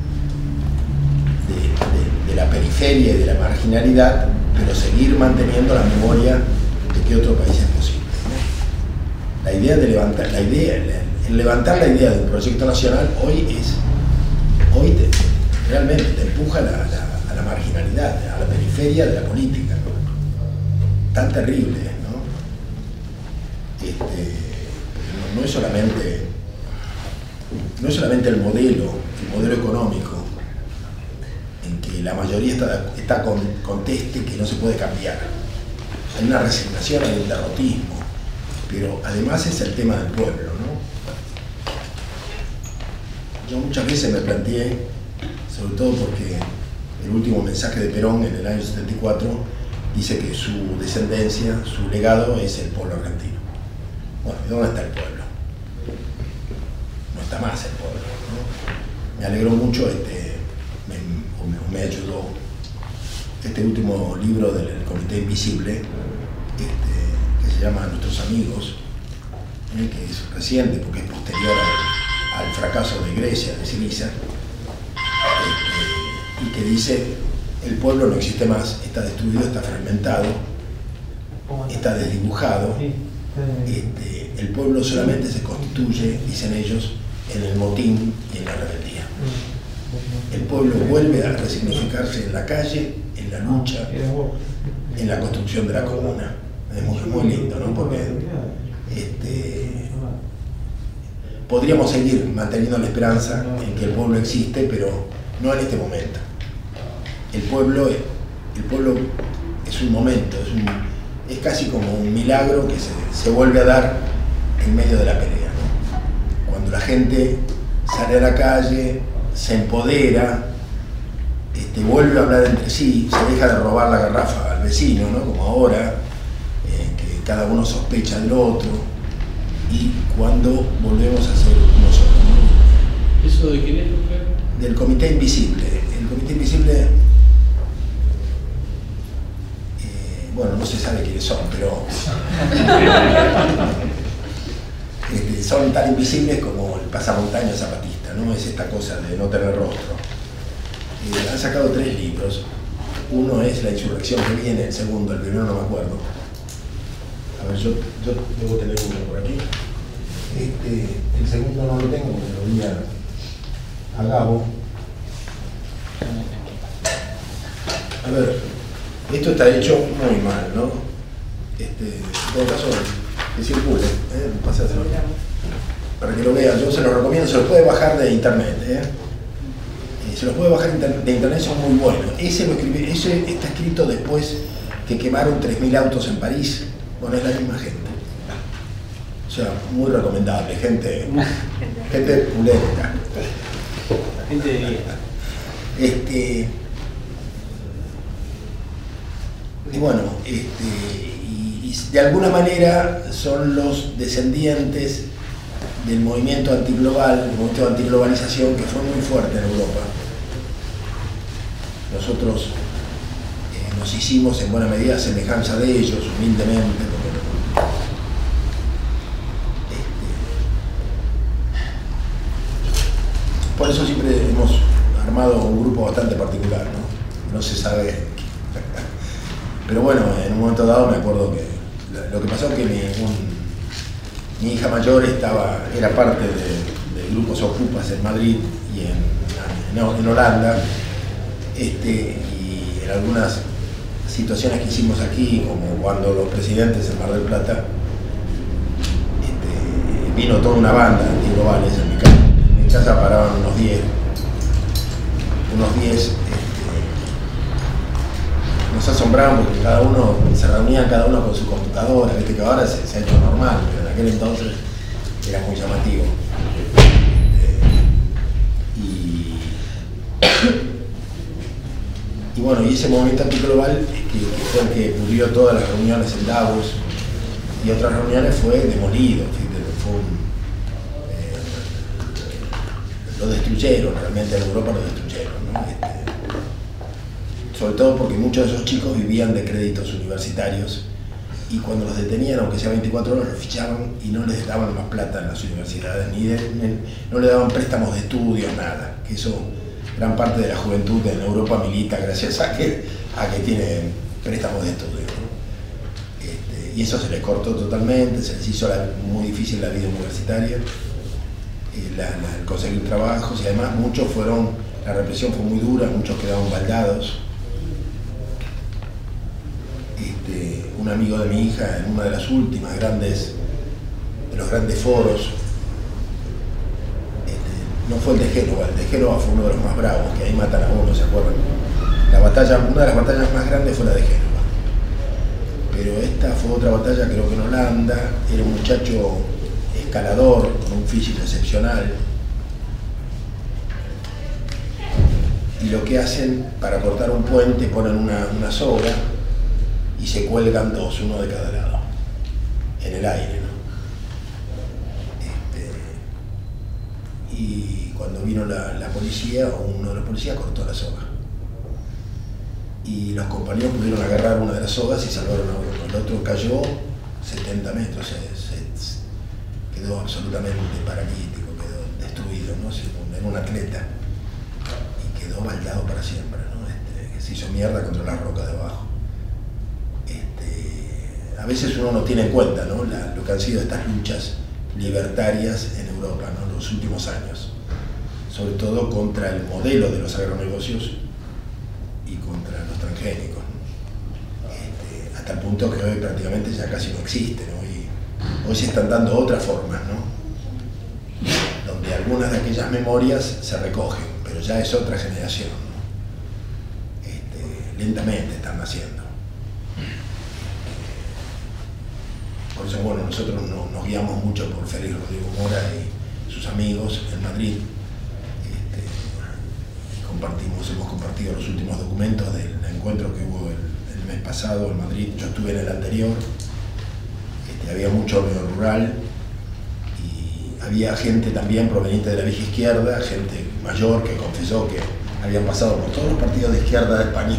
de la periferia y de la marginalidad, pero seguir manteniendo la memoria de que otro país es posible, ¿no? La idea de levantar la idea de un proyecto nacional hoy realmente te empuja a la marginalidad, a la periferia de la política, ¿no? Tan terrible, ¿no? No es solamente el modelo económico en que la mayoría está conteste que no se puede cambiar. Hay una resignación, hay un derrotismo, pero además es el tema del pueblo, ¿no? Yo muchas veces me planteé, sobre todo porque el último mensaje de Perón en el año 74 dice que su descendencia, su legado es el pueblo argentino. Bueno, ¿y dónde está el pueblo? no está más el pueblo, ¿no? Me alegró mucho, me ayudó este último libro del Comité Invisible, que se llama Nuestros Amigos, que es reciente porque es posterior al fracaso de Grecia, de Syriza, y que dice: el pueblo no existe más, está destruido, está fragmentado, está desdibujado. El pueblo solamente se constituye, dicen ellos, en el motín y en la rebeldía. El pueblo vuelve a resignificarse en la calle, en la lucha, en la construcción de la comuna. Es muy lindo, ¿no? Porque podríamos seguir manteniendo la esperanza en que el pueblo existe, pero no en este momento. El pueblo es un momento, es casi como un milagro que se vuelve a dar en medio de la pelea, ¿no? Cuando la gente sale a la calle, se empodera, vuelve a hablar entre sí, se deja de robar la garrafa al vecino, ¿no? Como ahora, que cada uno sospecha del otro, y cuando volvemos a ser nosotros, ¿no? ¿Eso de quién es, mujer? Del Comité Invisible. El Comité Invisible, bueno, no se sabe quiénes son, pero son tan invisibles como el pasamontaña zapatista, ¿no? Es esta cosa de no tener rostro. Han sacado 3 libros. Uno es La insurrección que viene, el segundo, el primero no me acuerdo. A ver, yo debo tener uno por aquí. El segundo no lo tengo, porque lo vi a Gabo. A ver, esto está hecho muy mal, ¿no? En todo caso, que circule, pasáselo para que lo vean. Yo se los recomiendo, se los puede bajar de internet, se los puede bajar de internet, son muy buenos. Ese está escrito después que quemaron 3.000 autos en París. Bueno, es la misma gente. O sea, muy recomendable, gente pulenta. Gente de bien. Y bueno, y de alguna manera son los descendientes del movimiento antiglobal, el movimiento de antiglobalización, que fue muy fuerte en Europa. Nosotros nos hicimos en buena medida semejanza de ellos, humildemente, por eso siempre hemos armado un grupo bastante particular, ¿no? No se sabe. Pero bueno, en un momento dado me acuerdo que lo que pasó es que mi hija mayor era parte de grupos ocupas en Madrid y en Holanda, y en algunas situaciones que hicimos aquí, como cuando los presidentes en Mar del Plata, vino toda una banda de antiglobales en mi casa. En mi casa paraban unos 10. Nos asombraban porque cada uno se reunía con su computadora, viste que ahora se ha hecho normal, pero en aquel entonces era muy llamativo. Y bueno, y ese movimiento antiglobal, que fue el que pudrió todas las reuniones en Davos y otras reuniones, fue demolido, lo destruyeron, realmente en Europa lo destruyeron, ¿no? Sobre todo porque muchos de esos chicos vivían de créditos universitarios, y cuando los detenían, aunque sea 24 horas, los fichaban y no les daban más plata en las universidades, no le daban préstamos de estudios, nada. Que eso, gran parte de la juventud en Europa milita gracias a que tienen préstamos de estudio, ¿no? Y eso se les cortó totalmente, se les hizo muy difícil la vida universitaria, el conseguir trabajos, y además la represión fue muy dura, muchos quedaron baldados. Un amigo de mi hija, en una de las últimas de los grandes foros, no fue el de Génova fue uno de los más bravos, que ahí matan a uno, ¿se acuerdan? Una de las batallas más grandes fue la de Génova, pero esta fue otra batalla, creo que en Holanda. Era un muchacho escalador, con un físico excepcional, y lo que hacen para cortar un puente, ponen una soga y se cuelgan 2, uno de cada lado, en el aire, ¿no? policía o uno de los policías cortó la soga. Y los compañeros pudieron agarrar una de las sogas y salvaron a uno. El otro cayó 70 metros, quedó absolutamente paralítico, quedó destruido, ¿no? Era un atleta y quedó baldado para siempre, ¿no? Se hizo mierda contra la roca de abajo. A veces uno no tiene en cuenta, ¿no? Lo que han sido estas luchas libertarias en Europa, ¿no? En los últimos años, sobre todo contra el modelo de los agronegocios y contra los transgénicos, ¿no? Hasta el punto que hoy prácticamente ya casi no existen, ¿no? Hoy se están dando otras formas, ¿no? Donde algunas de aquellas memorias se recogen, pero ya es otra generación, ¿no? Lentamente están naciendo. Por eso, bueno, nosotros nos guiamos mucho por Félix Rodrigo Mora y sus amigos en Madrid. Hemos compartido los últimos documentos del encuentro que hubo el mes pasado en Madrid. Yo estuve en el anterior. Había mucho medio rural y había gente también proveniente de la vieja izquierda, gente mayor que confesó que habían pasado por todos los partidos de izquierda de España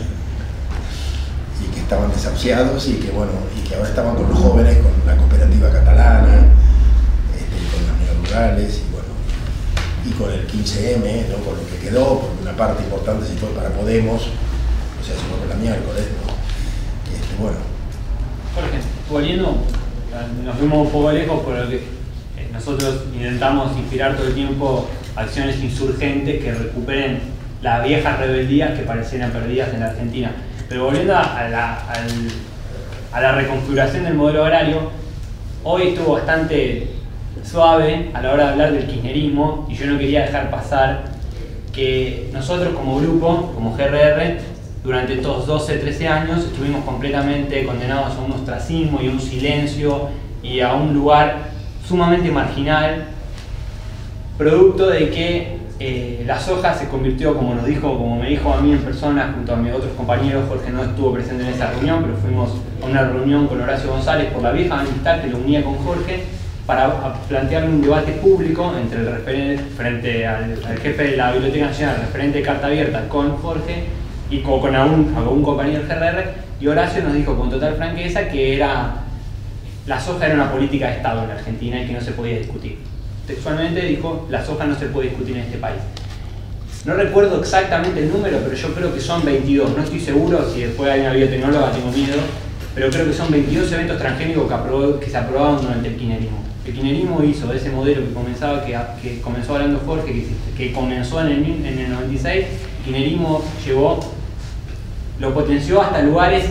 y que estaban desahuciados y que, bueno, y que ahora estaban con los jóvenes, con la cooperativa catalana, con las neorurales y, bueno, y con el 15M, ¿no? Con lo que quedó, porque una parte importante se fue para Podemos, o sea, se fue por la miércoles, ¿no? Bueno. Jorge, volviendo, nos fuimos un poco lejos, por lo que nosotros intentamos inspirar todo el tiempo acciones insurgentes que recuperen las viejas rebeldías que parecieran perdidas en la Argentina. Pero volviendo a la reconfiguración del modelo agrario, hoy estuvo bastante suave a la hora de hablar del kirchnerismo y yo no quería dejar pasar que nosotros como grupo, como GRR, durante estos 12, 13 años estuvimos completamente condenados a un ostracismo y a un silencio y a un lugar sumamente marginal, producto de que la soja se convirtió, como me dijo a mí en persona, junto a mis otros compañeros. Jorge no estuvo presente en esa reunión, pero fuimos a una reunión con Horacio González por la vieja amistad que lo unía con Jorge, para plantearle un debate público entre el referente, frente al jefe de la Biblioteca Nacional, el referente de Carta Abierta, con Jorge y con algún compañero del GRR, y Horacio nos dijo con total franqueza que la soja era una política de Estado en la Argentina y que no se podía discutir. Textualmente dijo, la soja no se puede discutir en este país. No recuerdo exactamente el número, pero yo creo que son 22, no estoy seguro, si después hay una biotecnóloga tengo miedo, pero creo que son 22 eventos transgénicos que se aprobaron durante el kirchnerismo. El kirchnerismo hizo ese modelo que comenzó hablando Jorge, que comenzó en el 96, el kirchnerismo lo potenció hasta lugares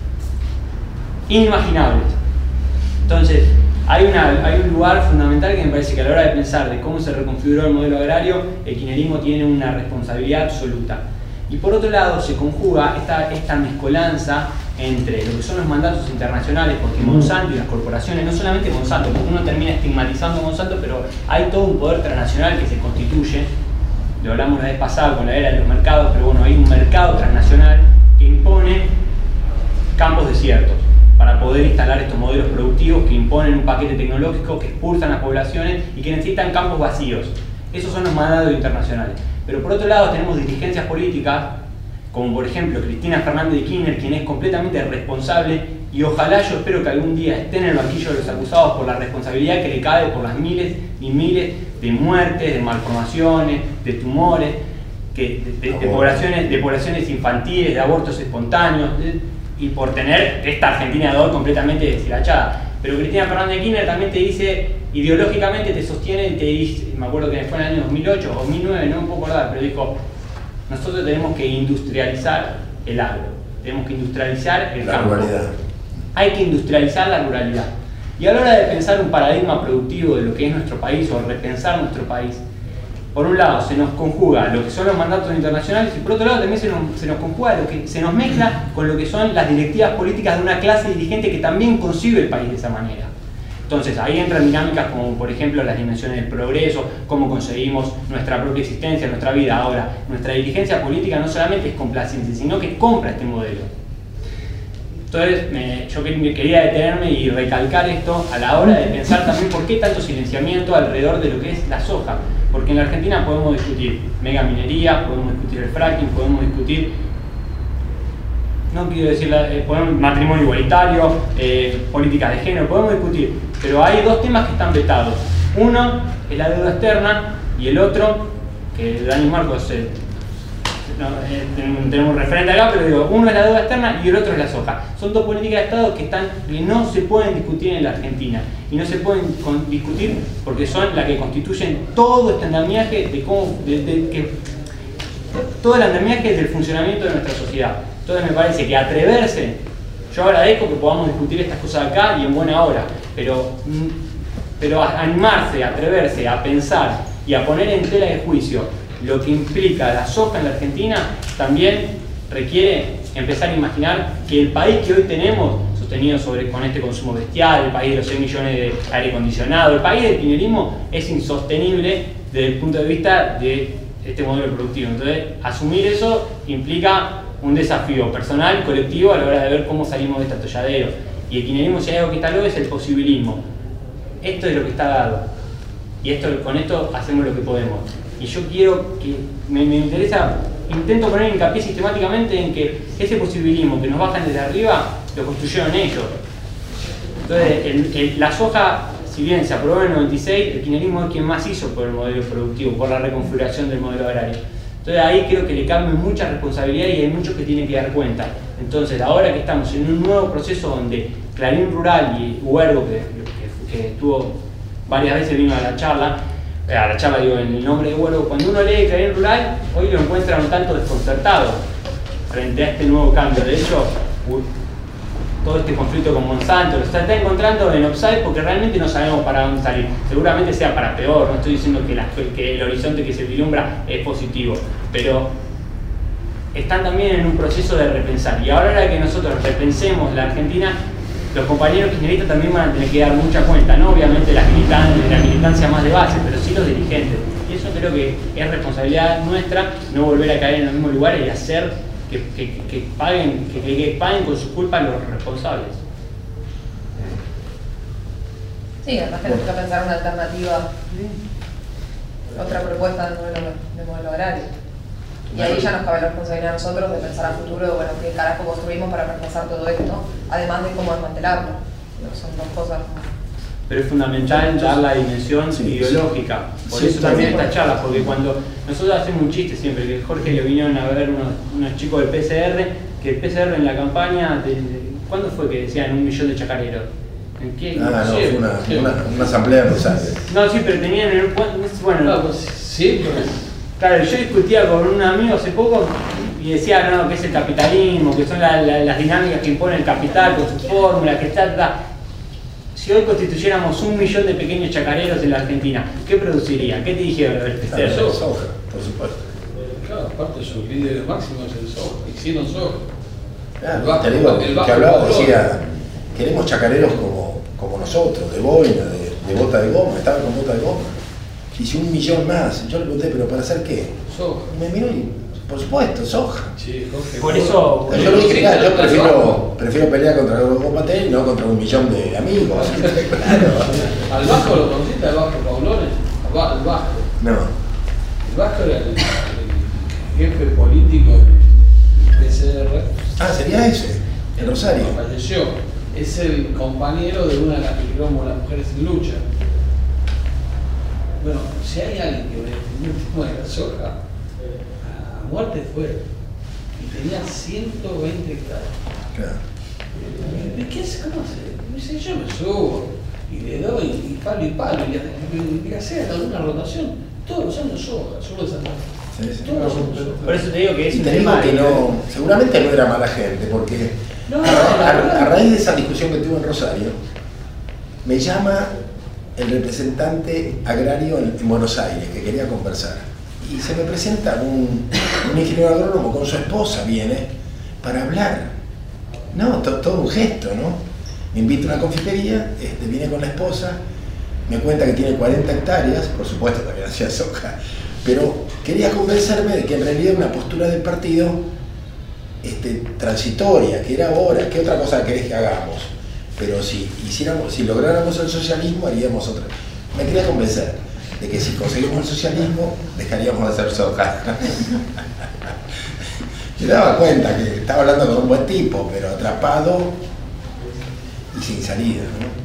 inimaginables. Entonces, hay un lugar fundamental que me parece que a la hora de pensar de cómo se reconfiguró el modelo agrario, el kirchnerismo tiene una responsabilidad absoluta. Y por otro lado se conjuga esta mezcolanza entre lo que son los mandatos internacionales, porque Monsanto y las corporaciones, no solamente Monsanto, porque uno termina estigmatizando a Monsanto, pero hay todo un poder transnacional que se constituye, lo hablamos la vez pasada con la era de los mercados, pero bueno, hay un mercado transnacional que impone campos desiertos para poder instalar estos modelos productivos que imponen un paquete tecnológico, que expulsan a poblaciones y que necesitan campos vacíos. Esos son los mandatos internacionales. Pero por otro lado tenemos dirigencias políticas, como por ejemplo Cristina Fernández de Kirchner, quien es completamente responsable, y ojalá yo espero que algún día esté en el banquillo de los acusados por la responsabilidad que le cae por las miles y miles de muertes, de malformaciones, de tumores, de poblaciones infantiles, de abortos espontáneos, y por tener esta Argentina de hoy completamente deshilachada. Pero Cristina Fernández de Kirchner también te dice, ideológicamente te sostiene, te dice, me acuerdo que fue en el año 2008 o 2009, no me puedo acordar, pero dijo, nosotros tenemos que industrializar el agro, tenemos que industrializar el campo. Ruralidad. Hay que industrializar la ruralidad. Y a la hora de pensar un paradigma productivo de lo que es nuestro país o repensar nuestro país, por un lado se nos conjuga lo que son los mandatos internacionales y por otro lado también se nos conjuga se nos mezcla con lo que son las directivas políticas de una clase dirigente que también concibe el país de esa manera. Entonces ahí entran dinámicas como por ejemplo las dimensiones del progreso, cómo conseguimos nuestra propia existencia, nuestra vida. Ahora, nuestra dirigencia política no solamente es complaciente, sino que compra este modelo. Entonces yo quería detenerme y recalcar esto a la hora de pensar también por qué tanto silenciamiento alrededor de lo que es la soja. Porque en la Argentina podemos discutir megaminería, podemos discutir el fracking, podemos discutir, no quiero decir matrimonio igualitario, políticas de género, podemos discutir, pero hay dos temas que están vetados. Uno es la deuda externa y el otro, que Dani Marcos tenemos un referente acá, pero digo, uno es la deuda externa y el otro es la soja. Son dos políticas de Estado que no se pueden discutir en la Argentina y no se pueden discutir porque son las que constituyen todo este andamiaje todo el andamiaje del funcionamiento de nuestra sociedad. Entonces me parece que atreverse, yo agradezco que podamos discutir estas cosas acá y en buena hora, pero animarse, atreverse a pensar y a poner en tela de juicio lo que implica la soja en la Argentina también requiere empezar a imaginar que el país que hoy tenemos, sostenido con este consumo bestial, el país de los 6 millones de aire acondicionado, el país del kirchnerismo es insostenible desde el punto de vista de este modelo productivo. Entonces, asumir eso implica un desafío personal, colectivo, a la hora de ver cómo salimos de este atolladero. Y el kirchnerismo, si hay algo que está loco, es el posibilismo. Esto es lo que está dado. Y con esto hacemos lo que podemos. Y yo quiero que, me interesa, intento poner hincapié sistemáticamente en que ese posibilismo que nos bajan desde arriba, lo construyeron ellos. Entonces, la soja, si bien se aprobó en el 96, el kirchnerismo es quien más hizo por el modelo productivo, por la reconfiguración del modelo agrario. Entonces ahí creo que le cabe mucha responsabilidad y hay muchos que tienen que dar cuenta. Entonces, ahora que estamos en un nuevo proceso donde Clarín Rural y Huergo, que estuvo varias veces, vino a la charla digo en el nombre de Huergo, cuando uno lee Clarín Rural, hoy lo encuentra un tanto desconcertado frente a este nuevo cambio. De hecho, todo este conflicto con Monsanto lo está encontrando en offside porque realmente no sabemos para dónde salir. Seguramente sea para peor, no estoy diciendo que el horizonte que se vislumbra es positivo, pero están también en un proceso de repensar. Y ahora que nosotros repensemos la Argentina, los compañeros kirchneristas también van a tener que dar mucha cuenta, no obviamente la militancia más de base, pero sí los dirigentes. Y eso creo que es responsabilidad nuestra, no volver a caer en los mismos lugares y hacer que paguen con su culpa los responsables. Sí, además tenemos que pensar una alternativa, otra propuesta de modelo agrario. Y ahí ya nos cabe la responsabilidad a nosotros de pensar a futuro, bueno, qué carajo construimos para reemplazar todo esto, además de cómo desmantelarlo. Son dos cosas. Pero es fundamental dar la dimensión ideológica. Por eso también estas charlas, porque cuando nosotros hacemos un chiste siempre, que Jorge le vinieron a ver unos chicos del PCR, que el PCR en la campaña, ¿cuándo fue que decían 1 millón de chacareros? ¿En qué? No, fue una asamblea de Rosario. No, sí, pero tenían bueno, sí, pero claro, yo discutía con un amigo hace poco y decía que es el capitalismo, que son las dinámicas que impone el capital con sus fórmulas, que está. Si hoy constituyéramos 1 millón de pequeños chacareros en la Argentina, ¿qué produciría? ¿Qué te dijeron del PCR? Soja, por supuesto. claro, aparte sus líderes máximos es el soja, hicieron soja. Claro, te digo, que hablaba, decía, queremos chacareros como nosotros, de boina, de bota de goma, estaban con bota de goma. Hice 1 millón más. Yo le pregunté, ¿pero para hacer qué? Soja. Y me miró y, por supuesto, soja. Sí, Jorge. Por eso. Yo le dije, claro, yo prefiero pelear contra el Grupo Patel y no contra 1 millón de amigos. Claro. ¿Al Vasco lo conociste? ¿Al Vasco Paulones? Al Vasco. No. El Vasco era el jefe político de PCR. Ah, sería ese, el Rosario. Falleció. Es el compañero de una de las que creamos las mujeres en lucha. Bueno, si hay alguien que defendió el tema de la soja, a muerte fue. Y tenía 120 hectáreas. Claro. ¿Qué hace? ¿Cómo hace? Me dice, yo me subo y le doy y palo y hacer alguna rotación. Todos los años soja, solo de Santa Fe. Sí, sí. Todos los años soja. Por eso te digo que es Y un te digo tema que no, seguramente no era mala gente, porque a raíz de esa discusión que tuve en Rosario, me llama el representante agrario en Buenos Aires, que quería conversar. Y se me presenta un ingeniero agrónomo con su esposa, viene, para hablar. No, todo un gesto, ¿no? Me invita a una confitería, viene con la esposa, me cuenta que tiene 40 hectáreas, por supuesto también hacía soja, pero quería convencerme de que en realidad una postura del partido transitoria, que era ahora, ¿qué otra cosa querés que hagamos? Pero si lográramos el socialismo, haríamos otra. Me quería convencer de que si conseguimos el socialismo, dejaríamos de hacer soja. Yo me daba cuenta que estaba hablando con un buen tipo, pero atrapado y sin salida, ¿no?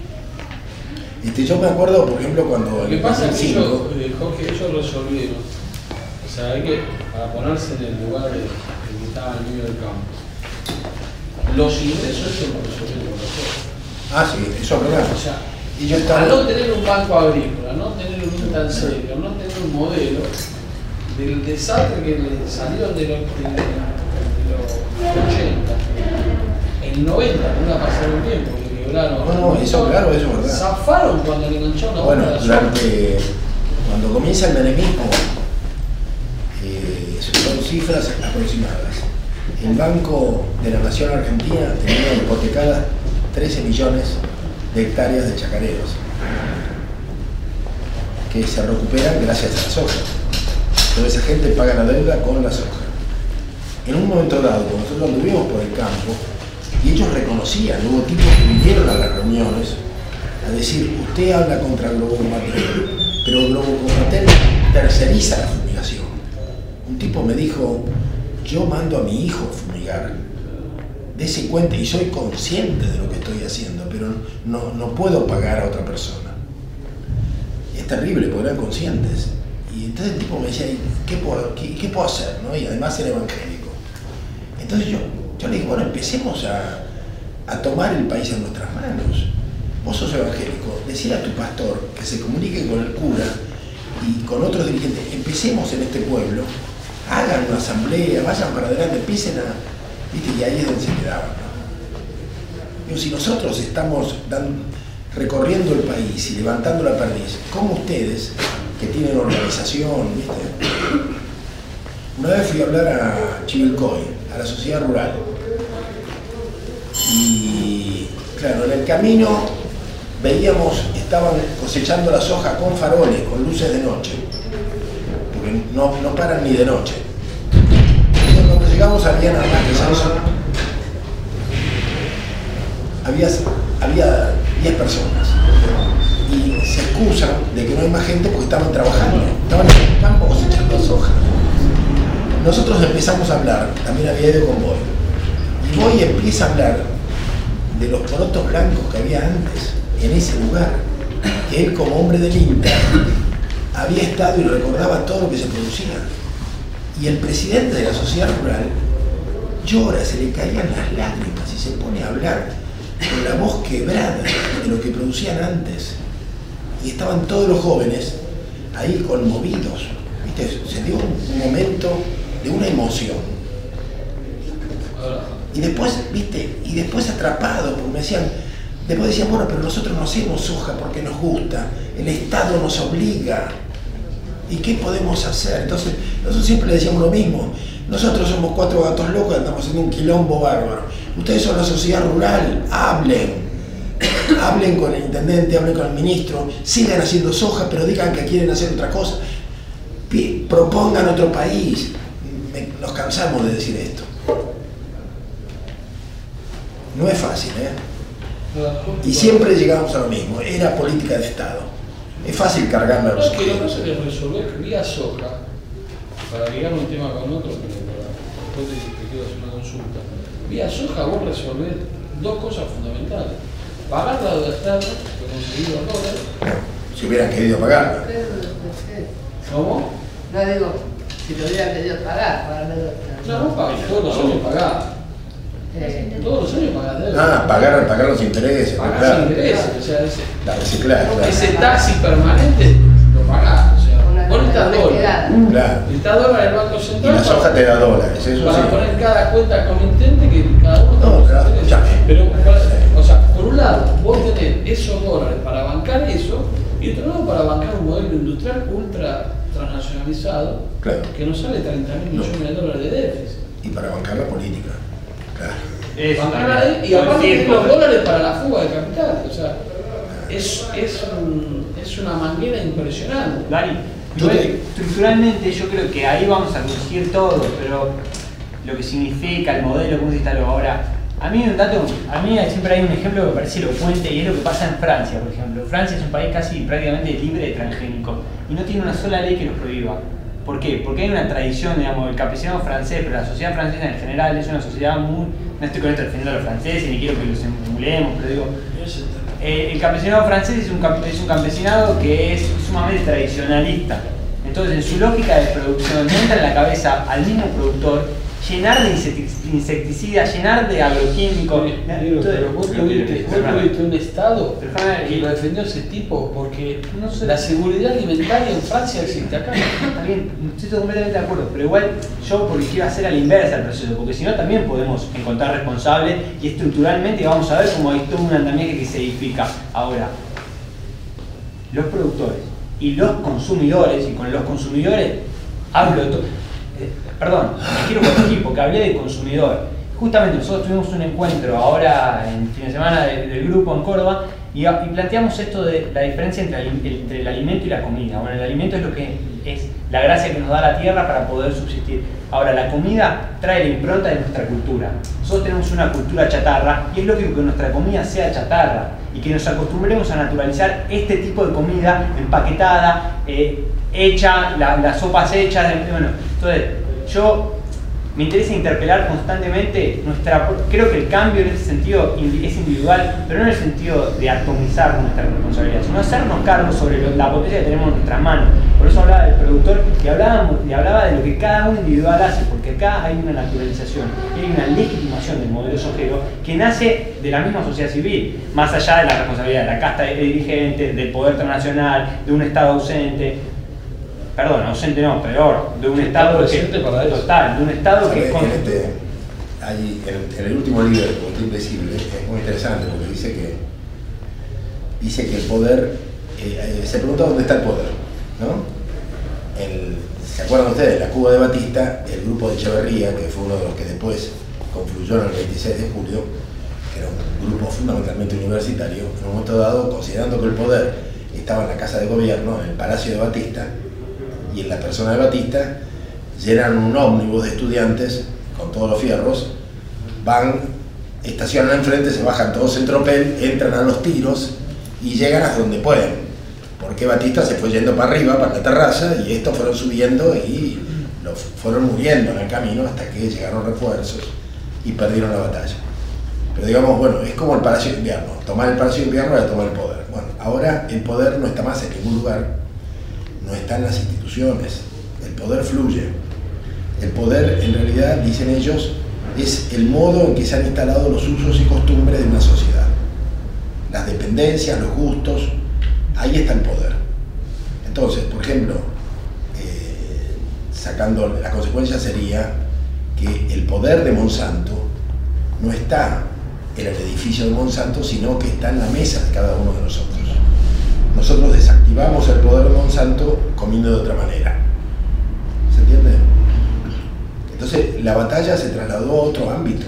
Yo me acuerdo, por ejemplo, cuando... Lo que pasa es que Jorge, ellos resolvieron. O sea, hay que, para ponerse en el lugar de que estaba en medio del campo. Los ingresos eso lo resolvieron nosotros. Ah, sí, eso es verdad. O sea, y yo estaba... al no tener un banco agrícola, no tener un tan serio, no tener un modelo del desastre que le salieron de los 80, en 90 no la pasaron bien porque quebraron. No, eso claro, eso es verdad. Zafaron cuando le engancharon la Bueno, bomba cuando comienza el menemismo, son cifras aproximadas. El Banco de la Nación Argentina tenía hipotecadas 13 millones de hectáreas de chacareros que se recuperan gracias a la soja. Entonces esa gente paga la deuda con la soja. En un momento dado, cuando nosotros anduvimos por el campo, y ellos reconocían, hubo tipos que vinieron a las reuniones a decir, usted habla contra el Globo Comatel, pero el Globo Comatel terceriza la fumigación. Un tipo me dijo, yo mando a mi hijo a fumigar, dése cuenta y soy consciente de lo que estoy haciendo, pero no puedo pagar a otra persona. Y es terrible porque eran conscientes. Y entonces el tipo me decía, ¿qué puedo hacer? ¿No? Y además era evangélico. Entonces yo le dije, bueno, empecemos a tomar el país en nuestras manos. Vos sos evangélico, decile a tu pastor que se comunique con el cura y con otros dirigentes. Empecemos en este pueblo, hagan una asamblea, vayan para adelante, empiecen a... ¿Viste? Y ahí es donde se quedaban, ¿no? Digo, si nosotros estamos recorriendo el país y levantando la perdiz, ¿cómo ustedes, que tienen organización, ¿viste? Una vez fui a hablar a Chivilcoy, a la sociedad rural, y claro, en el camino veíamos, estaban cosechando la soja con faroles, con luces de noche, porque no paran ni de noche. Entonces, cuando llegamos había nada más que eso. Había 10 personas y se excusan de que no hay más gente porque estaban trabajando, estaban en el campo cosechando soja. Nosotros empezamos a hablar, también había ido con Boy, y Boy empieza a hablar de los porotos blancos que había antes en ese lugar, que él como hombre del INTA había estado y recordaba todo lo que se producía. Y el presidente de la sociedad rural llora, se le caían las lágrimas y se pone a hablar con la voz quebrada de lo que producían antes. Y estaban todos los jóvenes ahí conmovidos. ¿Viste? Se dio un momento de una emoción. Y después, ¿viste? Y después atrapados, porque después decían, bueno, pero nosotros no hacemos soja porque nos gusta, el Estado nos obliga. ¿Y qué podemos hacer? Entonces, nosotros siempre le decíamos lo mismo. Nosotros somos 4 gatos locos, andamos haciendo un quilombo bárbaro. Ustedes son la sociedad rural, hablen con el intendente, hablen con el ministro, sigan haciendo soja, pero digan que quieren hacer otra cosa. Propongan otro país. Nos cansamos de decir esto. No es fácil, ¿eh? Y siempre llegamos a lo mismo, era política de Estado. Es fácil cargarla a los que no se les resolvió que vía soja, para ligar un tema con otro, pero después te quiero hacer una consulta. Vía soja vos resolvés 2 cosas fundamentales. Pagar la deuda externa, que conseguir los dólares. Si hubieran querido pagarla. ¿Cómo? No digo, si lo hubieran querido pagar la deuda externa. No, todos los años pagás. Todos los años pagás deuda. Pagar los intereses. Pagás claro. intereses, o sea, La reciclaje, claro. ese taxi permanente lo pagás. O sea, vos necesitas dólares. Claro. Necesitas dólares en el Banco Y Central. la soja te da dólares, eso para sí. poner cada cuenta comitente que cada uno No, claro, escuchame. pero o sea, por un lado vos tenés esos dólares para bancar eso y otro lado para bancar un modelo industrial ultra transnacionalizado, Claro. que nos sale 30.000 millones de dólares de déficit. Y para bancar la política. Claro. Y aparte tenés los dólares para la fuga de capital. O sea, es una manguera impresionante. Dani, estructuralmente yo creo que ahí vamos a coincidir todos, pero lo que significa el modelo, cómo se instaló. Ahora, a mí siempre hay un ejemplo que me parece elocuente y es lo que pasa en Francia, por ejemplo. Francia es un país casi prácticamente libre de transgénicos y no tiene una sola ley que los prohíba. ¿Por qué? Porque hay una tradición, digamos, del campesinado francés, pero la sociedad francesa en general es una sociedad muy... No estoy con esto defendiendo a los franceses, ni quiero que los emulemos, pero digo... El campesinado francés es un campesinado que es sumamente tradicionalista. Entonces, en su lógica de producción, le entra en la cabeza al mismo productor llenar de insecticidas, llenar de agroquímicos. Pero vos tuviste un Estado que lo defendió ese tipo, porque no sé, la seguridad alimentaria en Francia existe acá. Está bien, estoy completamente de acuerdo, pero igual yo porque quiero hacer a la inversa el proceso, porque si no también podemos encontrar responsables y estructuralmente vamos a ver cómo hay todo un andamiaje que se edifica. Ahora, los productores y los consumidores, y con los consumidores hablo de todo. Perdón, me quiero corregir porque hablé de consumidor. Justamente nosotros tuvimos un encuentro ahora en fin de semana del grupo en Córdoba y planteamos esto de la diferencia entre el alimento y la comida. Bueno, el alimento es lo que es la gracia que nos da la tierra para poder subsistir. Ahora, la comida trae la impronta de nuestra cultura. Nosotros tenemos una cultura chatarra y es lógico que nuestra comida sea chatarra y que nos acostumbremos a naturalizar este tipo de comida empaquetada, hecha, las sopas hechas, bueno, entonces me interesa interpelar constantemente creo que el cambio en ese sentido es individual, pero no en el sentido de atomizar nuestra responsabilidad, sino hacernos cargo sobre la potencia que tenemos en nuestras manos. Por eso hablaba del productor y hablaba de lo que cada uno individual hace, porque acá hay una naturalización, hay una legitimación del modelo sojero que nace de la misma sociedad civil, más allá de la responsabilidad de la casta de dirigentes, del poder transnacional, de un Estado ausente. Perdón, ausente no, peor, de un Estado que total, de un Estado que en el último libro de Combustible Visible es muy interesante porque dice que el poder, se pregunta dónde está el poder, ¿no? ¿Se acuerdan ustedes? La Cuba de Batista, el grupo de Echeverría, que fue uno de los que después confluyó en el 26 de julio, que era un grupo fundamentalmente universitario, en un momento dado, considerando que el poder estaba en la Casa de Gobierno, en el Palacio de Batista, y en la persona de Batista, llenan un ómnibus de estudiantes con todos los fierros, van, estacionan enfrente, se bajan todos en tropel, entran a los tiros y llegan hasta donde pueden, porque Batista se fue yendo para arriba, para la terraza, y estos fueron subiendo y fueron muriendo en el camino hasta que llegaron refuerzos y perdieron la batalla. Pero digamos, bueno, es como el Palacio de Invierno, tomar el Palacio de Invierno era tomar el poder. Bueno, ahora el poder no está más en ningún lugar, no está en las instituciones, el poder fluye. El poder, en realidad, dicen ellos, es el modo en que se han instalado los usos y costumbres de una sociedad. Las dependencias, los gustos, ahí está el poder. Entonces, por ejemplo, sacando la consecuencia sería que el poder de Monsanto no está en el edificio de Monsanto, sino que está en la mesa de cada uno de nosotros. Nosotros desactivamos el poder de Monsanto comiendo de otra manera. ¿Se entiende? Entonces la batalla se trasladó a otro ámbito.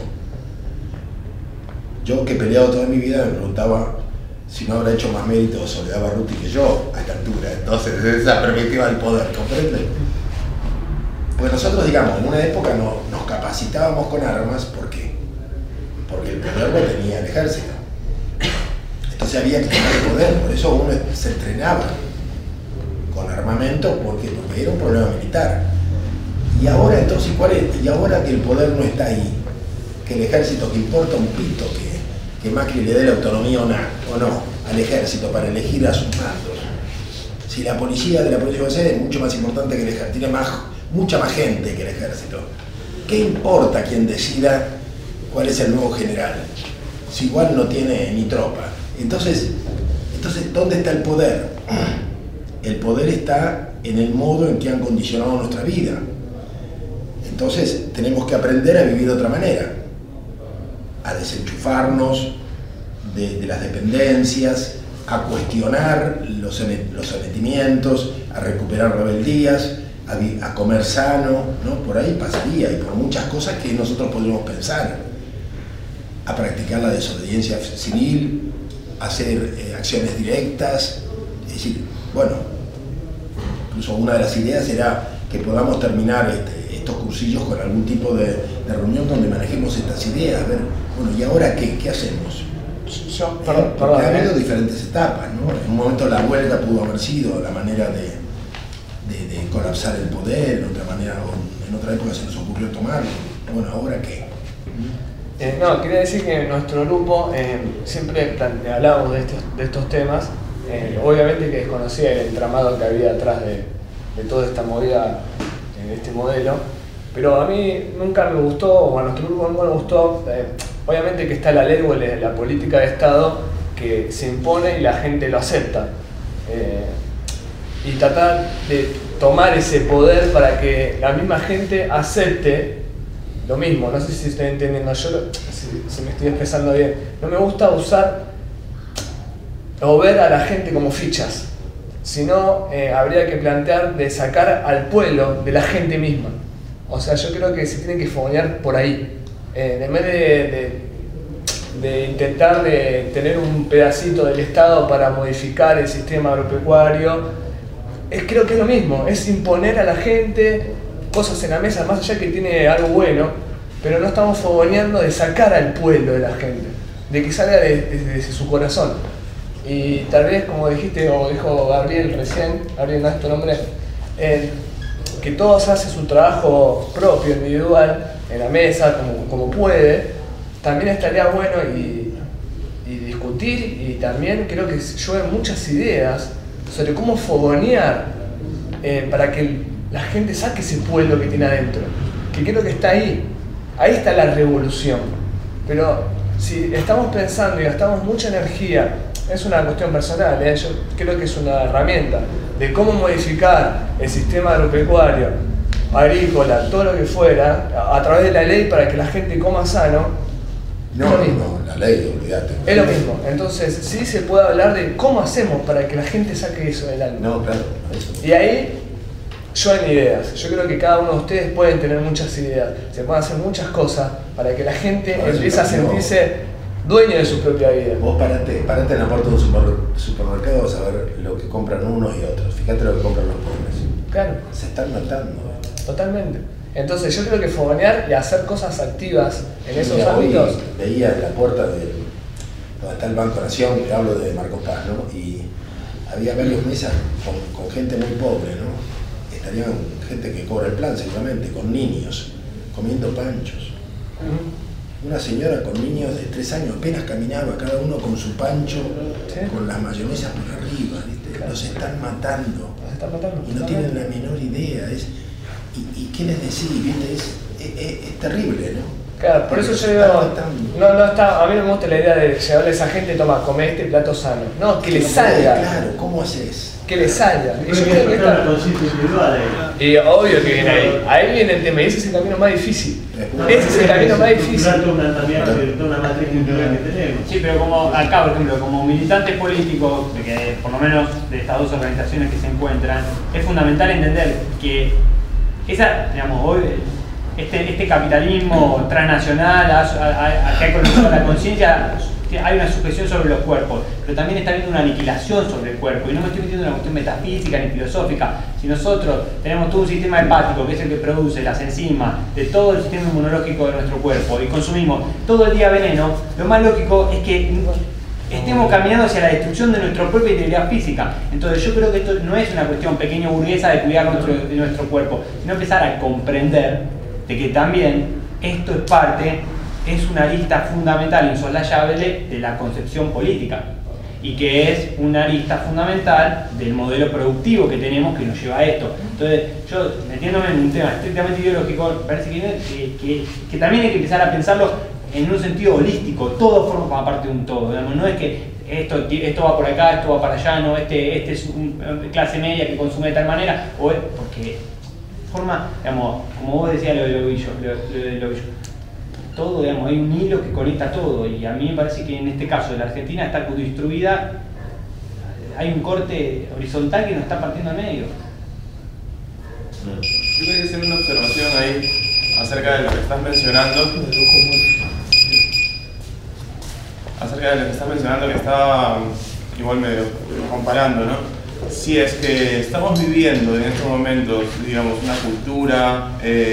Yo, que he peleado toda mi vida, me preguntaba si no habrá hecho más mérito Soledad Barruti que yo a esta altura. Entonces, desde esa perspectiva del poder, ¿comprende? Pues nosotros, digamos, en una época nos capacitábamos con armas. ¿Por qué? Porque el poder lo tenía el ejército. Entonces había que tener el poder, por eso uno se entrenaba con armamento, porque era un problema militar. Y ahora entonces, y ahora que el poder no está ahí, que el ejército, que importa un pito que Macri le dé la autonomía o no al ejército para elegir a sus mandos. Si la policía de la provincia es mucho más importante que el ejército, tiene mucha más gente que el ejército. ¿Qué importa quién decida cuál es el nuevo general? Si igual no tiene ni tropa. Entonces, ¿dónde está el poder? El poder está en el modo en que han condicionado nuestra vida. Entonces, tenemos que aprender a vivir de otra manera, a desenchufarnos de las dependencias, a cuestionar los sometimientos, a recuperar rebeldías, a comer sano, ¿no? Por ahí pasaría, y por muchas cosas que nosotros podríamos pensar, a practicar la desobediencia civil, hacer acciones directas, es decir, bueno, incluso una de las ideas era que podamos terminar estos cursillos con algún tipo de reunión donde manejemos estas ideas. A ver, bueno, ¿y ahora qué? ¿Qué hacemos? Porque ha habido diferentes etapas, ¿no? En un momento la huelga pudo haber sido la manera de colapsar el poder, en otra manera, o en otra época se nos ocurrió tomarlo. Bueno, ¿ahora qué? No, quería decir que en nuestro grupo siempre hablamos de estos temas. Obviamente que desconocía el entramado que había atrás de toda esta movida, de este modelo, pero a mí nunca me gustó, o a nuestro grupo nunca me gustó, obviamente que está la ley o la política de Estado que se impone y la gente lo acepta. Y tratar de tomar ese poder para que la misma gente acepte lo mismo. No sé si estoy entendiendo, yo si me estoy expresando bien. No me gusta usar o ver a la gente como fichas, sino habría que plantear de sacar al pueblo de la gente misma. O sea, yo creo que se tiene que fogonear por ahí. En vez de intentar de tener un pedacito del Estado para modificar el sistema agropecuario, creo que es lo mismo, es imponer a la gente cosas en la mesa, más allá que tiene algo bueno, pero no estamos fogoneando de sacar al pueblo de la gente, de que salga desde su corazón. Y tal vez, como dijiste, o dijo Gabriel recién, Gabriel no es tu nombre, que todos hacen su trabajo propio, individual, en la mesa, como puede, también estaría bueno y discutir, y también creo que llueven muchas ideas sobre cómo fogonear para que la gente saque ese pueblo que tiene adentro, que creo que está ahí está la revolución. Pero si estamos pensando y gastamos mucha energía, es una cuestión personal, yo creo que es una herramienta de cómo modificar el sistema agropecuario, agrícola, todo lo que fuera, a través de la ley para que la gente coma sano. No, la ley, olvídate. Es lo mismo. Entonces, sí se puede hablar de cómo hacemos para que la gente saque eso del alma. No, claro. Y ahí llueven ideas. Yo creo que cada uno de ustedes pueden tener muchas ideas. Se pueden hacer muchas cosas para que la gente empiece a sentirse dueño de su propia vida. Vos parate en la puerta de un supermercado, vas a ver lo que compran unos y otros. Fíjate lo que compran los pobres. Claro. Se están matando. Totalmente. Entonces yo creo que fogonear y hacer cosas activas en esos ámbitos. Hoy veía en la puerta donde está el Banco Nación, que hablo de Marcos Paz, ¿no? Y había varias mesas con gente muy pobre, ¿no? Estarían gente que cobra el plan seguramente, con niños, comiendo panchos. Una señora con niños de 3 años apenas caminaba, cada uno con su pancho, con las mayonesas por arriba, ¿viste? Los están matando. Y no tienen la menor idea. ¿Y qué les decís? ¿Viste? Es terrible, ¿no? Claro, por eso yo digo, a mí no me gusta la idea de llevarle a esa gente, toma, come este plato sano. No, que le salga. Claro, ¿cómo haces? Que le salga. Y yo creo que y obvio que viene ahí. Ahí viene el tema, y ese es el camino más difícil. Ese es el camino más difícil. Sí, pero como acá, por ejemplo, como militantes políticos, que por lo menos de estas dos organizaciones que se encuentran, es fundamental entender que hoy este capitalismo transnacional que ha colonizado la conciencia, hay una sujeción sobre los cuerpos, pero también está habiendo una aniquilación sobre el cuerpo. Y no me estoy metiendo en una cuestión metafísica ni filosófica. Si nosotros tenemos todo un sistema hepático, que es el que produce las enzimas de todo el sistema inmunológico de nuestro cuerpo, y consumimos todo el día veneno, lo más lógico es que estemos caminando hacia la destrucción de nuestra propia integridad física. Entonces yo creo que esto no es una cuestión pequeña burguesa de cuidar de nuestro cuerpo, sino empezar a comprender de que también esto es una arista fundamental, insoslayable, de la concepción política, y que es una arista fundamental del modelo productivo que tenemos que nos lleva a esto. Entonces yo, metiéndome en un tema estrictamente ideológico, me parece que también hay que empezar a pensarlo en un sentido holístico. Todo forma parte de un todo, digamos. No es que esto va por acá, esto va para allá, no, este es una clase media que consume de tal manera, porque forma, digamos, como vos decías lo del ovillo, todo, digamos, hay un hilo que conecta todo, y a mí me parece que en este caso de la Argentina está distribuida, hay un corte horizontal que nos está partiendo al medio. Yo quería hacer una observación ahí acerca de lo que estás mencionando. Acerca de lo que estás mencionando, que estaba igual medio comparando, ¿no? si es que estamos viviendo en estos momentos, digamos, una cultura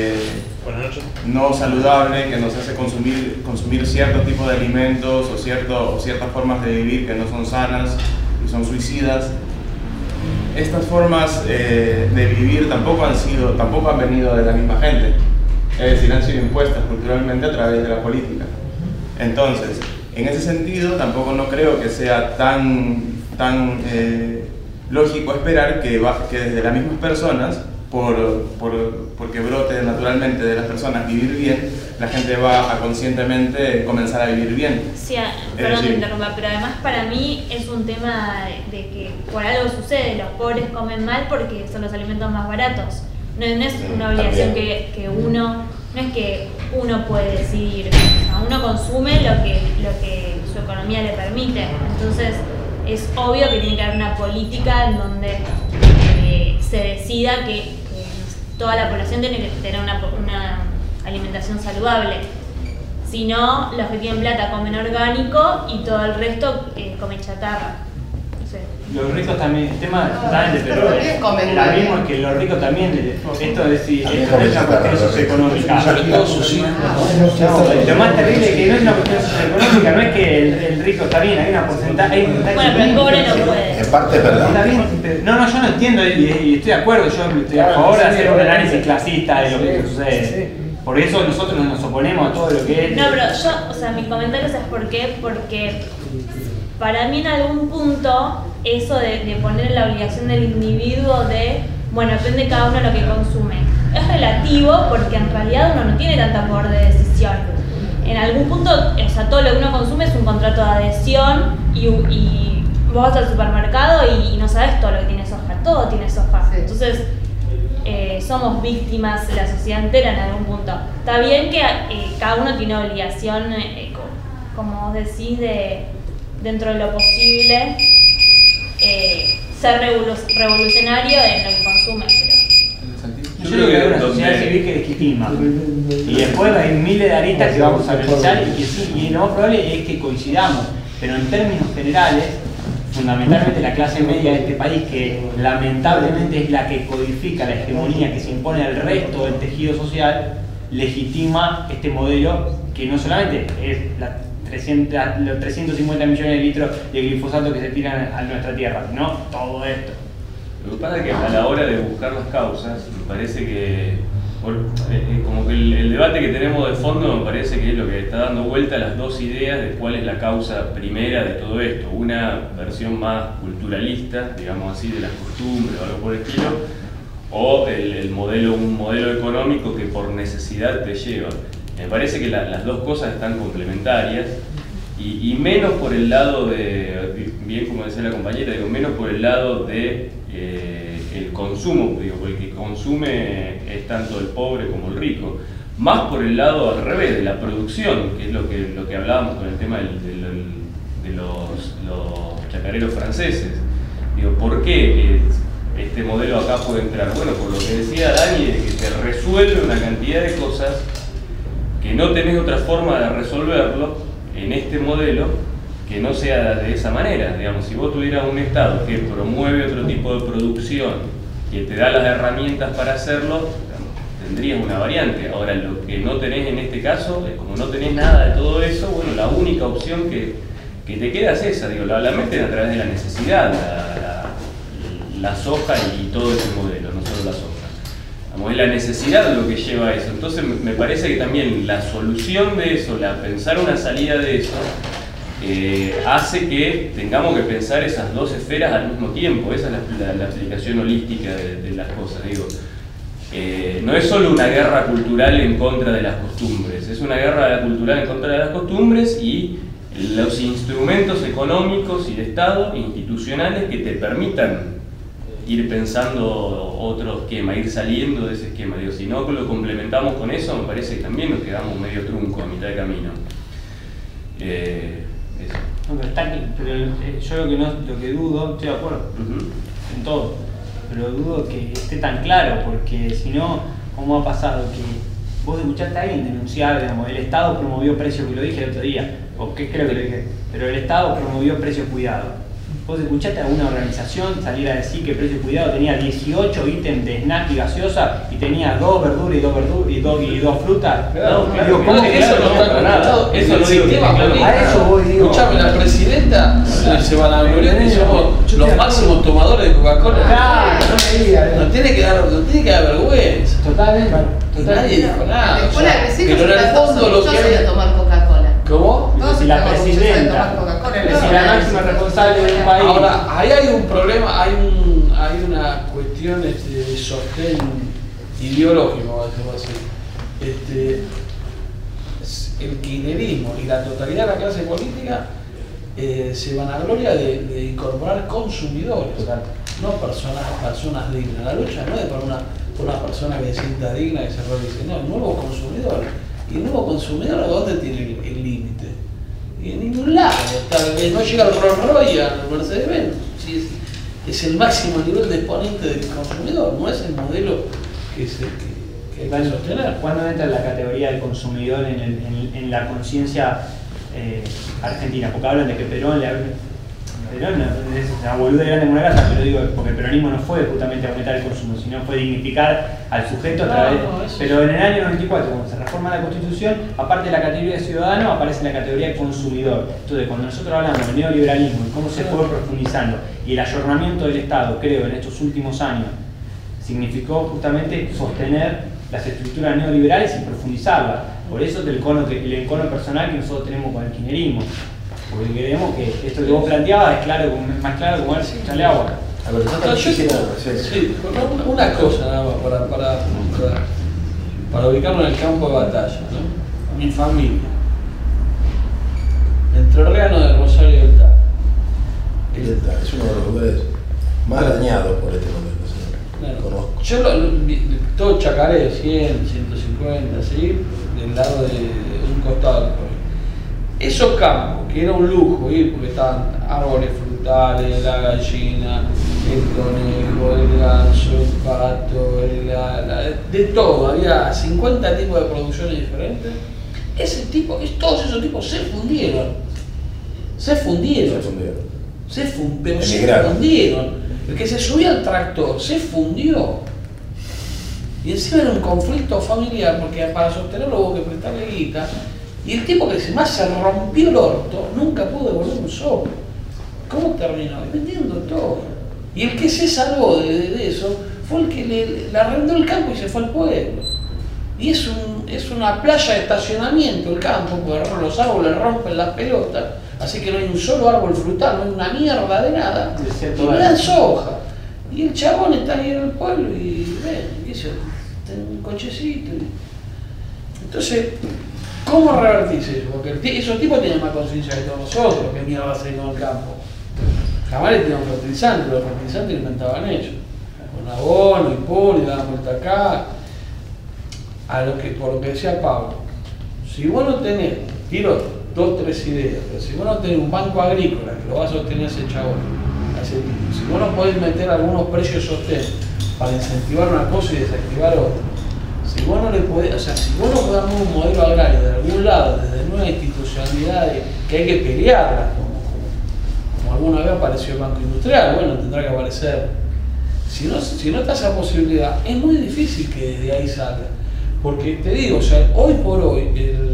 no saludable que nos hace consumir cierto tipo de alimentos o ciertas formas de vivir que no son sanas y son suicidas, estas formas de vivir tampoco han venido de la misma gente, es decir, han sido impuestas culturalmente a través de la política. Entonces, en ese sentido, tampoco no creo que sea tan lógico esperar que desde las mismas personas, porque brote naturalmente de las personas vivir bien, la gente va a conscientemente comenzar a vivir bien. Sí, perdón que interrumpa, pero además para mí es un tema de que por algo sucede, los pobres comen mal porque son los alimentos más baratos. No es una obligación que uno, no es que uno puede decidir, o sea, uno consume lo que su economía le permite. Entonces es obvio que tiene que haber una política en donde se decida que toda la población tiene que tener una alimentación saludable. Si no, los que tienen plata comen orgánico y todo el resto comen chatarra. No sé. Los ricos también, el tema pero lo mismo es que los ricos también, esto es una cuestión socioeconómica. Lo más terrible es que no es una cuestión socioeconómica, no es que el rico está bien, hay una porcentaje. Bueno, pero el pobre no puede. En parte es verdad. Está bien, no, yo no entiendo y estoy de acuerdo, yo estoy a favor de hacer un análisis clasista de lo que sucede. Por eso nosotros nos oponemos a todo lo que es. No, pero yo, o sea, mis comentarios es por qué, porque para mí en algún punto eso de poner la obligación del individuo bueno, depende cada uno de lo que consume. Es relativo porque en realidad uno no tiene tanta poder de decisión. En algún punto, o sea, todo lo que uno consume es un contrato de adhesión y vos vas al supermercado y no sabes todo lo que tiene soja, todo tiene soja. Sí. Entonces, somos víctimas de la sociedad entera en algún punto. Está bien que cada uno tiene obligación, como vos decís, dentro de lo posible, ser revolucionario en lo que consume, pero... Yo creo que hay una sociedad civil que legitima. Y después hay miles de aristas que vamos a analizar y que sí, y lo más probable es que coincidamos. Pero en términos generales, fundamentalmente la clase media de este país, que lamentablemente es la que codifica la hegemonía que se impone al resto del tejido social, legitima este modelo que no solamente es los 350 millones de litros de glifosato que se tiran a nuestra tierra, sino todo esto. Lo que pasa es que a la hora de buscar las causas, me parece que como que el debate que tenemos de fondo me parece que es lo que está dando vuelta a las dos ideas de cuál es la causa primera de todo esto. Una versión más culturalista, digamos así, de las costumbres o algo por el estilo, o un modelo económico que por necesidad te lleva. Me parece que las dos cosas están complementarias y menos por el lado de, bien como decía la compañera, digo, menos por el lado de el consumo, digo, porque el que consume es tanto el pobre como el rico, más por el lado al revés, de la producción, que es lo que hablábamos con el tema de los chacareros franceses. Digo, ¿por qué este modelo acá puede entrar? Bueno, por lo que decía Dani, de que te resuelve una cantidad de cosas que no tenés otra forma de resolverlo en este modelo que no sea de esa manera. Digamos, si vos tuvieras un Estado que promueve otro tipo de producción, que te da las herramientas para hacerlo, digamos, tendrías una variante. Ahora, lo que no tenés en este caso, es como no tenés nada de todo eso, bueno, la única opción que te queda es esa, digo, la meten a través de la necesidad, la soja y todo ese modelo, no solo la soja. Digamos, es la necesidad lo que lleva a eso. Entonces me parece que también la solución de eso, pensar una salida de eso, hace que tengamos que pensar esas dos esferas al mismo tiempo. Esa es la aplicación holística de las cosas. Digo, no es solo una guerra cultural en contra de las costumbres, es una guerra cultural en contra de las costumbres y los instrumentos económicos y de Estado institucionales que te permitan ir pensando otro esquema, ir saliendo de ese esquema. Digo, si no lo complementamos con eso, me parece que también nos quedamos medio trunco a mitad de camino. Eso. No, pero yo lo que dudo, estoy de acuerdo en todo, pero dudo que esté tan claro, porque si no, ¿cómo ha pasado que vos escuchaste a alguien denunciar, digamos, el Estado promovió precios, que lo dije el otro día, o qué creo que lo dije, pero el Estado promovió precios cuidados? Vos escuchaste a una organización salir a decir que Precio Cuidado tenía 18 ítems de snack y gaseosa y tenía 2 verduras y 2 frutas. Claro, Digo, ¿cómo que eso no está conectado. Eso el lo digo, sistema político. a eso voy, digo. Escuchame, la presidenta se van a gloriar y somos los máximos tomadores de Coca-Cola. Claro, nos tiene que dar vergüenza. Totalmente. Nadie dijo nada. La escuela de vecinos pero en el fondo lo que de tomar Coca-Cola. ¿Cómo? Si la presidenta es la máxima responsable de un país. Ahora, ahí hay un problema, hay una cuestión de sostén ideológico, vamos a decir así. El kirchnerismo y la totalidad de la clase política se vanagloria de incorporar consumidores, no personas dignas. La lucha no es por una persona que se sienta digna, que se realice, no, nuevos consumidores. Y el nuevo consumidor, ¿dónde tiene el límite? Y en ningún lado. Tal vez no llega al Rolls Royce, al Mercedes-Benz. Sí, es el máximo nivel de exponente del consumidor, no es el modelo que hay que sostener. ¿Cuándo entra la categoría del consumidor en la conciencia argentina? Porque hablan de que Perón es una boluda grande como una casa, pero digo, porque el peronismo no fue justamente aumentar el consumo, sino fue dignificar al sujeto a través. Pero en el año 94, cuando se reforma la Constitución, aparte de la categoría de ciudadano, aparece la categoría de consumidor. Entonces, cuando nosotros hablamos del neoliberalismo y cómo se fue profundizando, y el ayornamiento del Estado, creo, en estos últimos años, significó justamente sostener las estructuras neoliberales y profundizarlas. Por eso el encono personal que nosotros tenemos con el kirchnerismo. Porque creemos que esto que vos planteabas es claro, más claro como echarle agua. Sí, una cosa nada más para ubicarnos en el campo de batalla, ¿no? Mi familia, Entrerriano de Rosario del Tata. Es uno de los lugares más dañados por este modelo. Conozco. Yo todo Chacaré, 100, 150, ¿sí? Del lado de un costado del pueblo. Esos campos, que era un lujo ir porque estaban árboles frutales, la gallina, el conejo, el ganso, el pato, de todo, había 50 tipos de producciones diferentes. Todos esos tipos se fundieron. El que se subía al tractor se fundió. Y encima era un conflicto familiar porque para sostenerlo hubo que prestarle guita. Y el tipo que más se rompió el orto nunca pudo devolver un soplo. ¿Cómo terminó? Vendiendo todo. Y el que se salvó de eso fue el que le arrendó el campo y se fue al pueblo. Y es una playa de estacionamiento el campo, porque los árboles rompen las pelotas, así que no hay un solo árbol frutal, no hay una mierda de nada. Y no dan soja. Y el chabón está ahí en el pueblo y ven, ¿qué sé? Tiene un cochecito. Entonces, ¿cómo revertirse eso? Porque esos tipos tienen más conciencia que todos nosotros, que mierda va a hacer con el campo. Jamás le tenían fertilizantes, los fertilizantes lo inventaban ellos. Con abono y polo y daban vuelta acá. Por lo que decía Pablo, si vos no tenés, tiro 2 o 3 ideas, pero si vos no tenés un banco agrícola que lo va a sostener ese chabón, si vos no podés meter algunos precios sostén para incentivar una cosa y desactivar otra, si vos no le podés, si vos no podés dar un modelo agrario de algún lado, desde nuevas institucionalidades que hay que pelearlas, como alguna vez apareció el Banco Industrial, bueno, tendrá que aparecer. Si no está esa posibilidad, es muy difícil que desde ahí salga. Porque te digo, hoy por hoy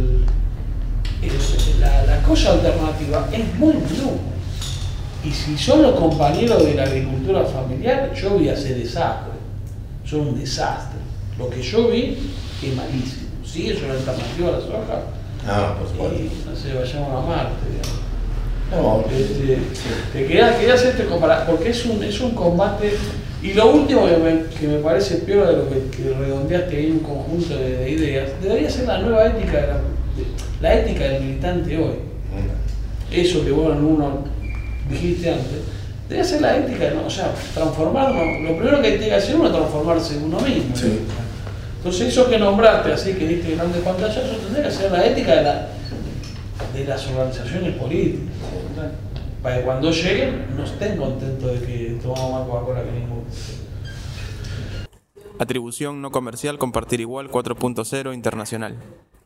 la cosa alternativa es muy menú. Y si son los compañeros de la agricultura familiar, yo vi ese desastre. Son un desastre. Lo que yo vi es malísimo. ¿Sí? ¿Es una alternativa a la soja? Ah, por supuesto. No sé, vayamos a Marte, digamos. No, te quería hacerte comparar, porque es un combate. Y lo último que me parece peor de lo que redondeaste ahí un conjunto de ideas, debería ser la nueva ética, la ética del militante hoy. Eso que vos uno dijiste antes, debería ser la ética, ¿no? O sea, transformarnos. Lo primero que tiene que hacer uno es transformarse en uno mismo. Sí. Entonces eso que nombraste, así que diste grandes pantallazos, tendría que ser la ética de las organizaciones políticas. Para que cuando lleguen no estén contentos de que tomamos más Coca-Cola que ninguno. Atribución no comercial, compartir igual 4.0 internacional.